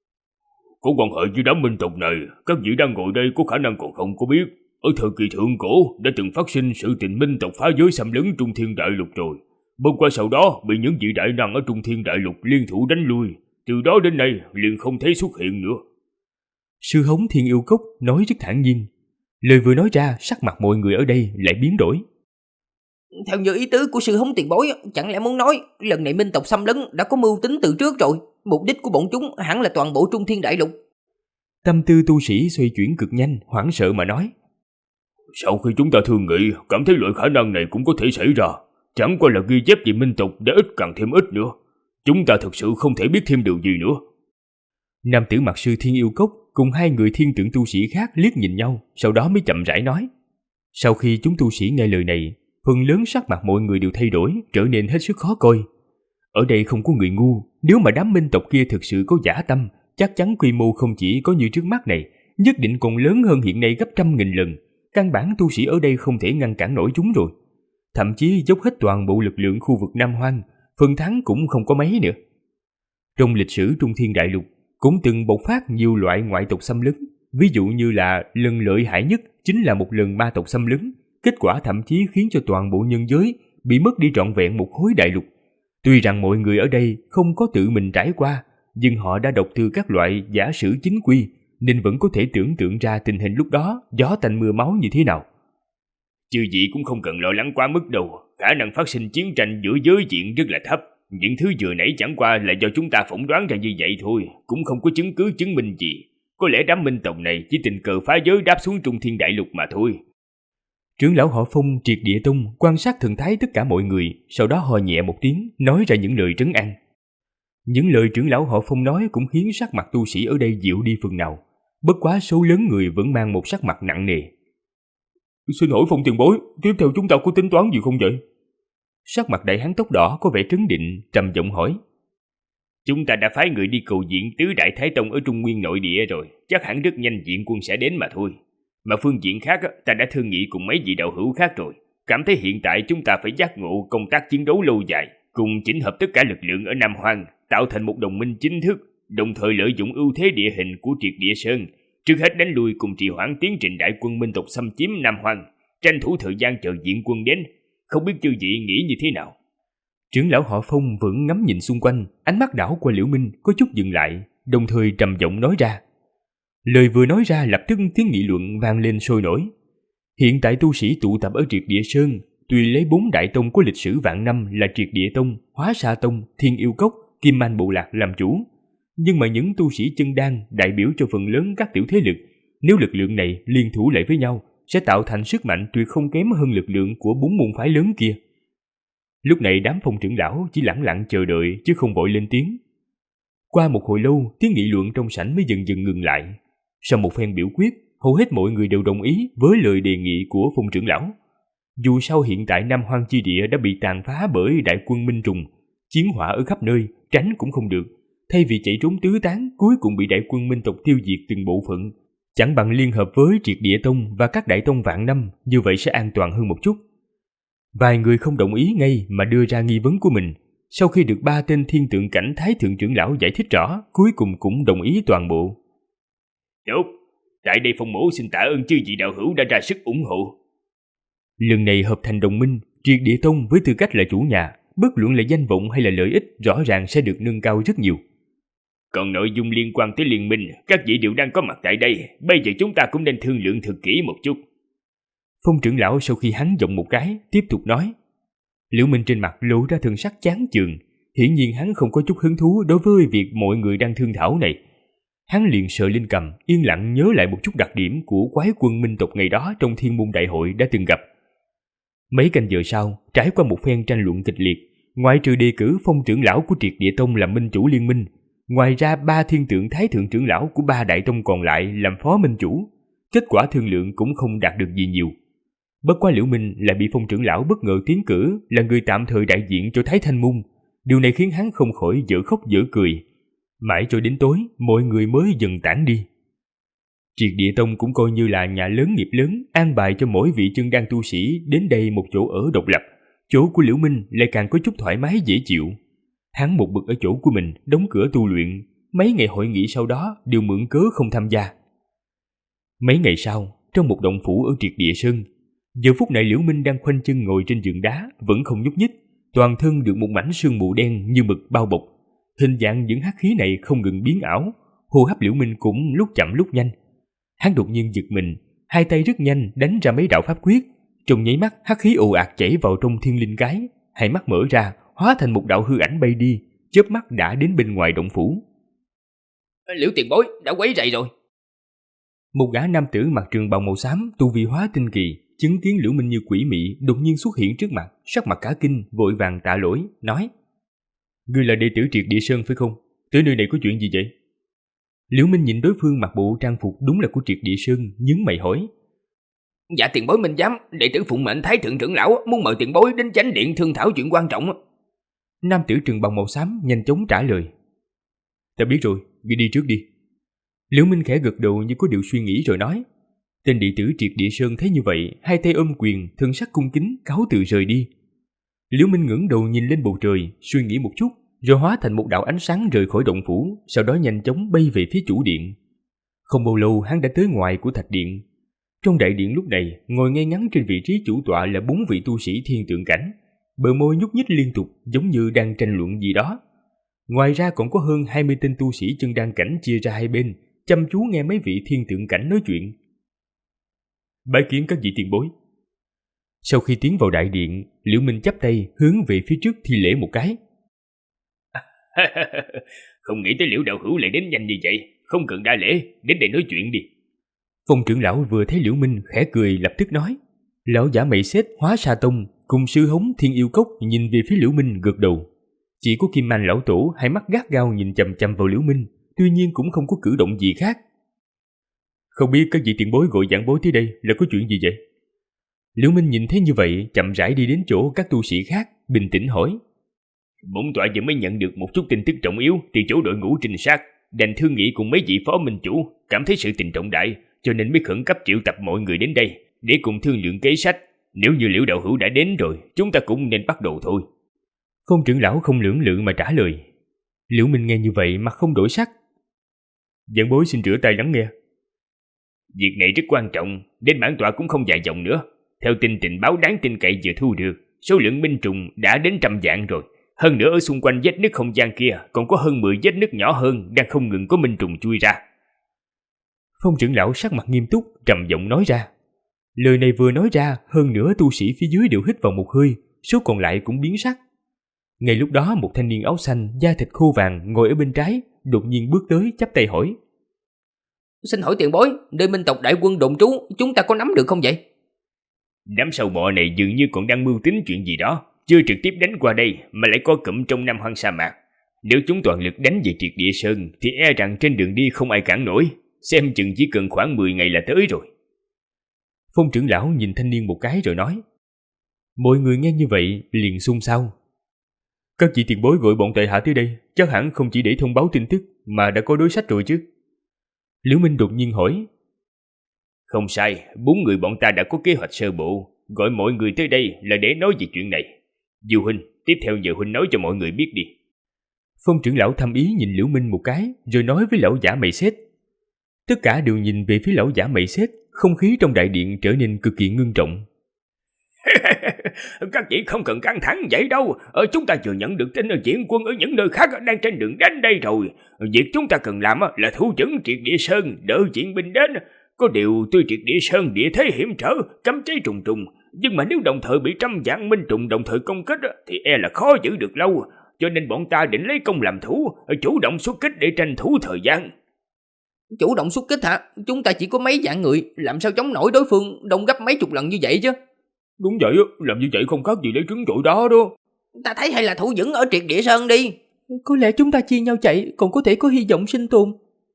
Có quan hệ với đám minh tộc này, các vị đang ngồi đây có khả năng còn không có biết. Ở thời kỳ thượng cổ đã từng phát sinh sự tình minh tộc phá giới xâm lấn Trung Thiên Đại Lục rồi. Bất qua sau đó bị những vị đại năng ở Trung Thiên Đại Lục liên thủ đánh lui. Từ đó đến nay liền không thấy xuất hiện nữa. Sư hống Thiên Yêu Cốc nói rất thản nhiên. Lời vừa nói ra, sắc mặt mọi người ở đây lại biến đổi. Theo như ý tứ của sư hống tiền bối, chẳng lẽ muốn nói lần này minh tộc xâm lấn đã có mưu tính từ trước rồi? Mục đích của bọn chúng hẳn là toàn bộ Trung Thiên Đại Lục. Tâm tư tu sĩ xoay chuyển cực nhanh, hoảng sợ mà nói. Sau khi chúng ta thương nghị, cảm thấy loại khả năng này cũng có thể xảy ra. Chẳng qua là ghi chép về minh tộc đã ít càng thêm ít nữa. Chúng ta thực sự không thể biết thêm điều gì nữa. Nam tử mặc sư Thiên Yêu Cốc cùng hai người thiên tượng tu sĩ khác liếc nhìn nhau, sau đó mới chậm rãi nói. Sau khi chúng tu sĩ nghe lời này, phần lớn sắc mặt mọi người đều thay đổi, trở nên hết sức khó coi. Ở đây không có người ngu, nếu mà đám minh tộc kia thực sự có dã tâm, chắc chắn quy mô không chỉ có như trước mắt này, nhất định còn lớn hơn hiện nay gấp 100.000 lần. Căn bản tu sĩ ở đây không thể ngăn cản nổi chúng rồi. Thậm chí dốc hết toàn bộ lực lượng khu vực Nam Hoang, phần thắng cũng không có mấy nữa. Trong lịch sử Trung Thiên Đại Lục cũng từng bộc phát nhiều loại ngoại tộc xâm lấn, ví dụ như là lần lợi hại nhất chính là một lần ma tộc xâm lấn, kết quả thậm chí khiến cho toàn bộ nhân giới bị mất đi trọn vẹn một khối đại lục. Tuy rằng mọi người ở đây không có tự mình trải qua, nhưng họ đã đọc từ các loại giả sử chính quy, nên vẫn có thể tưởng tượng ra tình hình lúc đó gió tanh mưa máu như thế nào. Chư vị cũng không cần lo lắng quá mức đâu, khả năng phát sinh chiến tranh giữa giới diện rất là thấp. Những thứ vừa nãy chẳng qua là do chúng ta phỏng đoán ra như vậy thôi, cũng không có chứng cứ chứng minh gì. Có lẽ đám minh tộc này chỉ tình cờ phá giới đáp xuống Trung Thiên Đại Lục mà thôi. Trưởng lão họ Phong Triệt Địa Tông quan sát thần thái tất cả mọi người, sau đó ho nhẹ một tiếng, nói ra những lời trấn an. Những lời trưởng lão họ Phong nói cũng khiến sắc mặt tu sĩ ở đây dịu đi phần nào. Bất quá số lớn người vẫn mang một sắc mặt nặng nề. Xin hỏi Phong tiền bối, tiếp theo chúng ta có tính toán gì không vậy? Sắc mặt đại hán tóc đỏ có vẻ trấn định, trầm giọng hỏi. Chúng ta đã phái người đi cầu viện tứ đại thái tông ở Trung Nguyên nội địa rồi, chắc hẳn rất nhanh viện quân sẽ đến mà thôi. Mà phương diện khác, ta đã thương nghị cùng mấy vị đạo hữu khác rồi. Cảm thấy hiện tại chúng ta phải giác ngộ công tác chiến đấu lâu dài, cùng chỉnh hợp tất cả lực lượng ở Nam Hoang, tạo thành một đồng minh chính thức, đồng thời lợi dụng ưu thế địa hình của Triệt Địa Sơn, trước hết đánh lui cùng trì hoãn tiến trình đại quân minh tộc xâm chiếm Nam Hoang, tranh thủ thời gian chờ viện quân đến. Không biết chư vị nghĩ như thế nào? Trưởng lão họ Phong vẫn ngắm nhìn xung quanh, ánh mắt đảo qua Liễu Minh có chút dừng lại, đồng thời trầm giọng nói ra. Lời vừa nói ra lập tức tiếng nghị luận vang lên sôi nổi. Hiện tại tu sĩ tụ tập ở Triệt Địa Sơn, tuy lấy 4 đại tông có lịch sử vạn năm là Triệt Địa Tông, Hóa Sa Tông, Thiên Yêu Cốc, Kim Man Bộ Lạc làm chủ, nhưng mà những tu sĩ chân đan đại biểu cho phần lớn các tiểu thế lực, nếu lực lượng này liên thủ lại với nhau, sẽ tạo thành sức mạnh tuyệt không kém hơn lực lượng của 4 môn phái lớn kia. Lúc này đám Phong trưởng lão chỉ lẳng lặng chờ đợi chứ không vội lên tiếng. Qua một hồi lâu, tiếng nghị luận trong sảnh mới dần dần ngừng lại. Sau một phen biểu quyết, hầu hết mọi người đều đồng ý với lời đề nghị của Phong trưởng lão. Dù sao hiện tại Nam Hoang chi địa đã bị tàn phá bởi đại quân Minh Trùng, chiến hỏa ở khắp nơi, tránh cũng không được. Thay vì chạy trốn tứ tán, cuối cùng bị đại quân Minh tộc tiêu diệt từng bộ phận, chẳng bằng liên hợp với Triệt Địa Tông và các đại tông vạn năm, như vậy sẽ an toàn hơn một chút. Vài người không đồng ý ngay mà đưa ra nghi vấn của mình. Sau khi được 3 tên thiên tượng cảnh Thái thượng trưởng lão giải thích rõ, cuối cùng cũng đồng ý toàn bộ. Tốt, tại đây Phong mỗ xin tạ ơn chư vị đạo hữu đã ra sức ủng hộ. Lần này hợp thành đồng minh, Triệt Địa Tông với tư cách là chủ nhà, bất luận là danh vọng hay là lợi ích rõ ràng sẽ được nâng cao rất nhiều. Còn nội dung liên quan tới liên minh, các vị đều đang có mặt tại đây, bây giờ chúng ta cũng nên thương lượng thật kỹ một chút. Phong trưởng lão sau khi hắn giọng một cái, tiếp tục nói. Liễu Minh trên mặt lộ ra thần sắc chán chường, hiển nhiên hắn không có chút hứng thú đối với việc mọi người đang thương thảo này. Hắn liền sờ lên cằm, yên lặng nhớ lại một chút đặc điểm của quái quân Minh tộc ngày đó trong Thiên Môn Đại hội đã từng gặp. Mấy canh giờ sau, trải qua một phen tranh luận kịch liệt, ngoại trừ đề cử Phong trưởng lão của Triệt Địa Tông làm minh chủ liên minh, ngoài ra 3 thiên tượng Thái thượng trưởng lão của 3 đại tông còn lại làm phó minh chủ, kết quả thương lượng cũng không đạt được gì nhiều. Bất quá Liễu Minh lại bị Phong trưởng lão bất ngờ tiến cử là người tạm thời đại diện cho Thái Thanh Môn. Điều này khiến hắn không khỏi dở khóc dở cười. Mãi cho đến tối, mọi người mới dần tản đi. Triệt Địa Tông cũng coi như là nhà lớn nghiệp lớn, an bài cho mỗi vị chân đan tu sĩ đến đây một chỗ ở độc lập. Chỗ của Liễu Minh lại càng có chút thoải mái dễ chịu. Hắn một mực ở chỗ của mình, đóng cửa tu luyện. Mấy ngày hội nghị sau đó đều mượn cớ không tham gia. Mấy ngày sau, trong một động phủ ở Triệt Địa Sơn, giờ phút này Liễu Minh đang khoanh chân ngồi trên giường đá, vẫn không nhúc nhích, toàn thân được một mảnh sương mù đen như mực bao bọc. Hình dạng những hắc khí này không ngừng biến ảo, hô hấp Liễu Minh cũng lúc chậm lúc nhanh. Hắn đột nhiên giật mình, hai tay rất nhanh đánh ra mấy đạo pháp quyết, trong nháy mắt hắc khí ồ ạt chảy vào trong thiên linh cái, hai mắt mở ra, hóa thành một đạo hư ảnh bay đi, chớp mắt đã đến bên ngoài động phủ. Liễu tiền bối đã quấy rầy rồi. Một gã nam tử mặc trường bào màu xám, tu vi hóa tinh kỳ, chứng kiến Liễu Minh như quỷ mị đột nhiên xuất hiện trước mặt, sắc mặt cả kinh, vội vàng tạ lỗi, nói: "Ngươi là đệ tử Triệt Địa Sơn phải không? Tới nơi này có chuyện gì vậy?" Liễu Minh nhìn đối phương mặc bộ trang phục đúng là của Triệt Địa Sơn, nhướng mày hỏi: "Dạ tiền bối minh giám, đệ tử phụng mệnh Thái thượng trưởng lão muốn mời tiền bối đến chánh điện thương thảo chuyện quan trọng." Nam tử trường bào màu xám nhanh chóng trả lời: "Ta biết rồi, ngươi đi trước đi." Liễu Minh khẽ gật đầu như có điều suy nghĩ rồi nói. Tên đệ tử Triệt Địa Sơn thấy như vậy, hai tay ôm quyền, thân sắc cung kính, cáo từ rời đi. Liễu Minh ngẩng đầu nhìn lên bầu trời, suy nghĩ một chút, rồi hóa thành một đạo ánh sáng rời khỏi động phủ, sau đó nhanh chóng bay về phía chủ điện. Không bao lâu hắn đã tới ngoài của thạch điện. Trong đại điện lúc này, ngồi ngay ngắn trên vị trí chủ tọa là 4 vị tu sĩ thiên tượng cảnh, bờ môi nhúc nhích liên tục giống như đang tranh luận gì đó. Ngoài ra còn có hơn 20 tên tu sĩ chân đan cảnh chia ra hai bên, chăm chú nghe mấy vị thiên tượng cảnh nói chuyện. Bái kiến các vị tiền bối. Sau khi tiến vào đại điện, Liễu Minh chắp tay hướng về phía trước thi lễ một cái. Không nghĩ tới Liễu đạo hữu lại đến nhanh như vậy, không cần đa lễ, đến đây nói chuyện đi. Phong trưởng lão vừa thấy Liễu Minh khẽ cười lập tức nói. Lão giả mày xết Hóa Sa Tông cùng sư hống Thiên Yêu Cốc nhìn về phía Liễu Minh gật đầu. Chỉ có Kim Man lão tổ hai mắt gắt gao nhìn chằm chằm vào Liễu Minh, tuy nhiên cũng không có cử động gì khác. Không biết các vị tiền bối gọi giảng bối tới đây là có chuyện gì vậy? Liễu Minh nhìn thấy như vậy, chậm rãi đi đến chỗ các tu sĩ khác, bình tĩnh hỏi. Bổn tọa vừa mới nhận được một chút tin tức trọng yếu từ chỗ đội ngũ trinh sát, đành thương nghị cùng mấy vị phó minh chủ, cảm thấy sự tình trọng đại, cho nên mới khẩn cấp triệu tập mọi người đến đây để cùng thương lượng kế sách. Nếu như Liễu đạo hữu đã đến rồi, chúng ta cũng nên bắt đầu thôi. Phong trưởng lão không lưỡng lự mà trả lời. Liễu Minh nghe như vậy mặt không đổi sắc. Giảng bối xin rửa tay lắng nghe. Việc này rất quan trọng, đến bản tọa cũng không dài dòng nữa. Theo tin tình báo đáng tin cậy vừa thu được, số lượng minh trùng đã đến 100 vạn rồi. Hơn nữa ở xung quanh vết nứt không gian kia còn có hơn 10 vết nứt nhỏ hơn đang không ngừng có minh trùng chui ra. Phong trưởng lão sắc mặt nghiêm túc, trầm giọng nói ra. Lời này vừa nói ra, hơn nữa tu sĩ phía dưới đều hít vào một hơi, số còn lại cũng biến sắc. Ngay lúc đó một thanh niên áo xanh, da thịt khô vàng ngồi ở bên trái, đột nhiên bước tới chắp tay hỏi. Xin hỏi tiền bối, nơi Minh tộc đại quân đồn trú, chúng ta có nắm được không vậy? Đám sâu bọ này dường như còn đang mưu tính chuyện gì đó, chưa trực tiếp đánh qua đây mà lại có cụm trong Nam Hoang sa mạc. Nếu chúng toàn lực đánh về triệt địa sơn thì e rằng trên đường đi không ai cản nổi, xem chừng chỉ cần khoảng 10 ngày là tới rồi. Phong trưởng lão nhìn thanh niên một cái rồi nói. Mọi người nghe như vậy liền xôn xao. Các vị tiền bối gọi bọn tệ hạ tới đây chắc hẳn không chỉ để thông báo tin tức mà đã có đối sách rồi chứ. Liễu Minh đột nhiên hỏi. Không sai, 4 người bọn ta đã có kế hoạch sơ bộ, gọi mọi người tới đây là để nói về chuyện này. Diêu huynh, tiếp theo nhờ huynh nói cho mọi người biết đi. Phong trưởng lão thầm ý nhìn Liễu Minh một cái rồi nói với lão giả Mày Sét. Tất cả đều nhìn về phía lão giả Mày Sét, không khí trong đại điện trở nên cực kỳ ngưng trọng. Các vị không cần căng thẳng vậy đâu, chúng ta vừa nhận được tin viện quân ở những nơi khác đang trên đường đến đây rồi. Việc chúng ta cần làm là thu vững triệt địa sơn, đợi viện binh đến. Có điều tuy triệt địa sơn địa thế hiểm trở, cấm chế trùng trùng, nhưng mà nếu đồng thời bị trăm vạn minh trùng đồng thời công kích thì e là khó giữ được lâu. Cho nên bọn ta định lấy công làm thủ, chủ động xuất kích để tranh thủ thời gian. Chủ động xuất kích hả? Chúng ta chỉ có mấy vạn người, làm sao chống nổi đối phương đông gấp mấy chục lần như vậy chứ? Đúng vậy, làm như vậy không khác gì lấy trứng trội đá đó. Ta thấy hay là thủ vững ở triệt địa sơn đi. Có lẽ chúng ta chia nhau chạy còn có thể có hy vọng sinh tồn.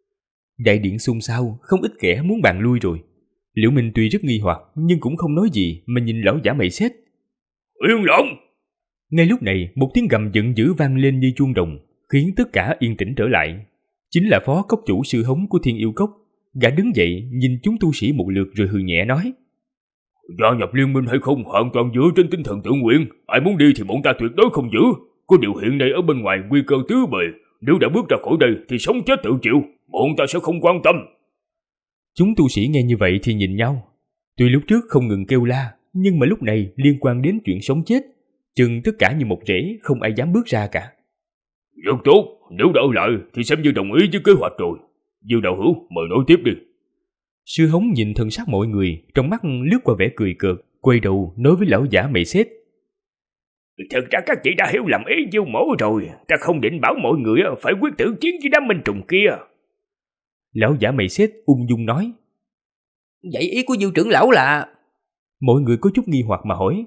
Đại điện xôn xao, không ít kẻ muốn bàn lui rồi. Liễu Minh tuy rất nghi hoặc nhưng cũng không nói gì mà nhìn lão giả Mày Sét. Yên lặng! Ngay lúc này một tiếng gầm giận dữ vang lên như chuông đồng, khiến tất cả yên tĩnh trở lại. Chính là phó cốc chủ Sư Hống của Thiên Yêu Cốc. Gã đứng dậy nhìn chúng tu sĩ một lượt rồi hừ nhẹ nói. Gia nhập liên minh hay không hoàn toàn dựa trên tinh thần tự nguyện. Ai muốn đi thì bọn ta tuyệt đối không giữ. Có điều hiện nay ở bên ngoài nguy cơ tứ bề. Nếu đã bước ra khỏi đây thì sống chết tự chịu. Bọn ta sẽ không quan tâm. Chúng tu sĩ nghe như vậy thì nhìn nhau. Tuy lúc trước không ngừng kêu la, nhưng mà lúc này liên quan đến chuyện sống chết, chừng tất cả như một rễ, không ai dám bước ra cả. Rất tốt, nếu đã ở lại thì xem như đồng ý với kế hoạch rồi. Diêu đạo hữu, mời nói tiếp đi. Sư Hống nhìn thân sắc mọi người, trong mắt lướt qua vẻ cười cợt, quay đầu nói với lão giả Mày Sét. Thật ra các chị đã hiểu lầm ý Diêu mẫu rồi. Ta không định bảo mọi người phải quyết tử chiến với đám minh trùng kia. Lão giả Mày Sét ung dung nói. Vậy ý của Diêu trưởng lão là... Mọi người có chút nghi hoặc mà hỏi.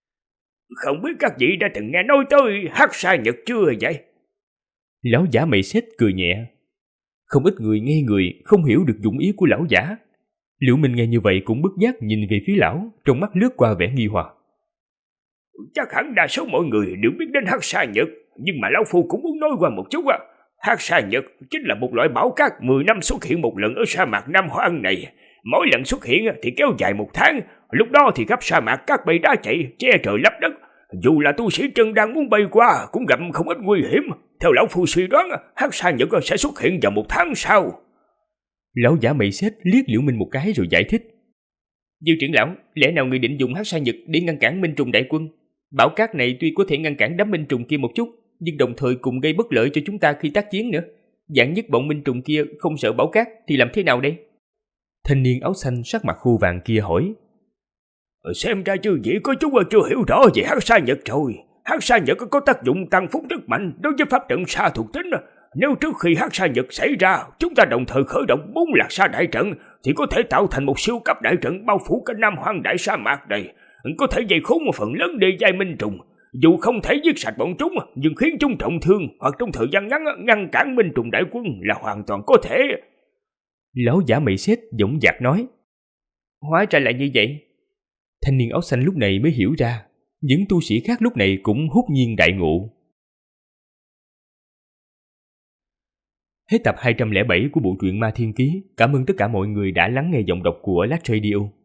Không biết các vị đã từng nghe nói tới Hắc Sa Nhật chưa vậy? Lão giả Mày Sét cười nhẹ. Không ít người nghe người không hiểu được dụng ý của lão giả. Liễu Minh nghe như vậy cũng bất giác nhìn về phía lão, trong mắt lướt qua vẻ nghi hoặc. Chắc hẳn đa số mọi người đều biết đến Hắc Sa Nhật, nhưng mà lão phu cũng muốn nói qua một chút. Hắc Sa Nhật chính là một loại bão cát 10 năm xuất hiện một lần ở sa mạc Nam Hoang này. Mỗi lần xuất hiện thì kéo dài 1 tháng, lúc đó thì khắp sa mạc cát bay đá chạy, che trời lấp đất. Dù là tu sĩ chân đang muốn bay qua cũng gặp không ít nguy hiểm. Theo lão phu suy đoán, Hắc Sa Nhật sẽ xuất hiện vào 1 tháng sau. Lão giả Mày Sét liếc Liễu Minh một cái rồi giải thích. Diêu trưởng lão, lẽ nào người định dùng Hắc Sa Nhật để ngăn cản minh trùng đại quân? Bão cát này tuy có thể ngăn cản đám minh trùng kia một chút, nhưng đồng thời cũng gây bất lợi cho chúng ta khi tác chiến nữa. Vạn nhất bọn minh trùng kia không sợ bão cát thì làm thế nào đây? Thanh niên áo xanh sắc mặt khô vàng kia hỏi. Xem ra chư vị có chút chưa hiểu rõ về Hắc Sa Nhật rồi. Hắc Sa Nhật có tác dụng tăng phúc rất mạnh đối với pháp trận sa thuộc tính. Nếu trước khi Hắc Sa Nhật xảy ra, chúng ta đồng thời khởi động 4 lạc sa đại trận thì có thể tạo thành một siêu cấp đại trận bao phủ cả Nam Hoang đại sa mạc này, có thể dày khốn một phần lớn đê giai minh trùng. Dù không thể giết sạch bọn chúng, nhưng khiến chúng trọng thương hoặc trong thời gian ngắn ngăn cản minh trùng đại quân là hoàn toàn có thể. Lão giả Mày Sét dõng dạc nói. Hóa ra là như vậy. Thanh niên áo xanh lúc này mới hiểu ra. Những tu sĩ khác lúc này cũng hốt nhiên đại ngộ. Hết tập 207 của bộ truyện Ma Thiên Ký. Cảm ơn tất cả mọi người đã lắng nghe giọng đọc của Lát Radio.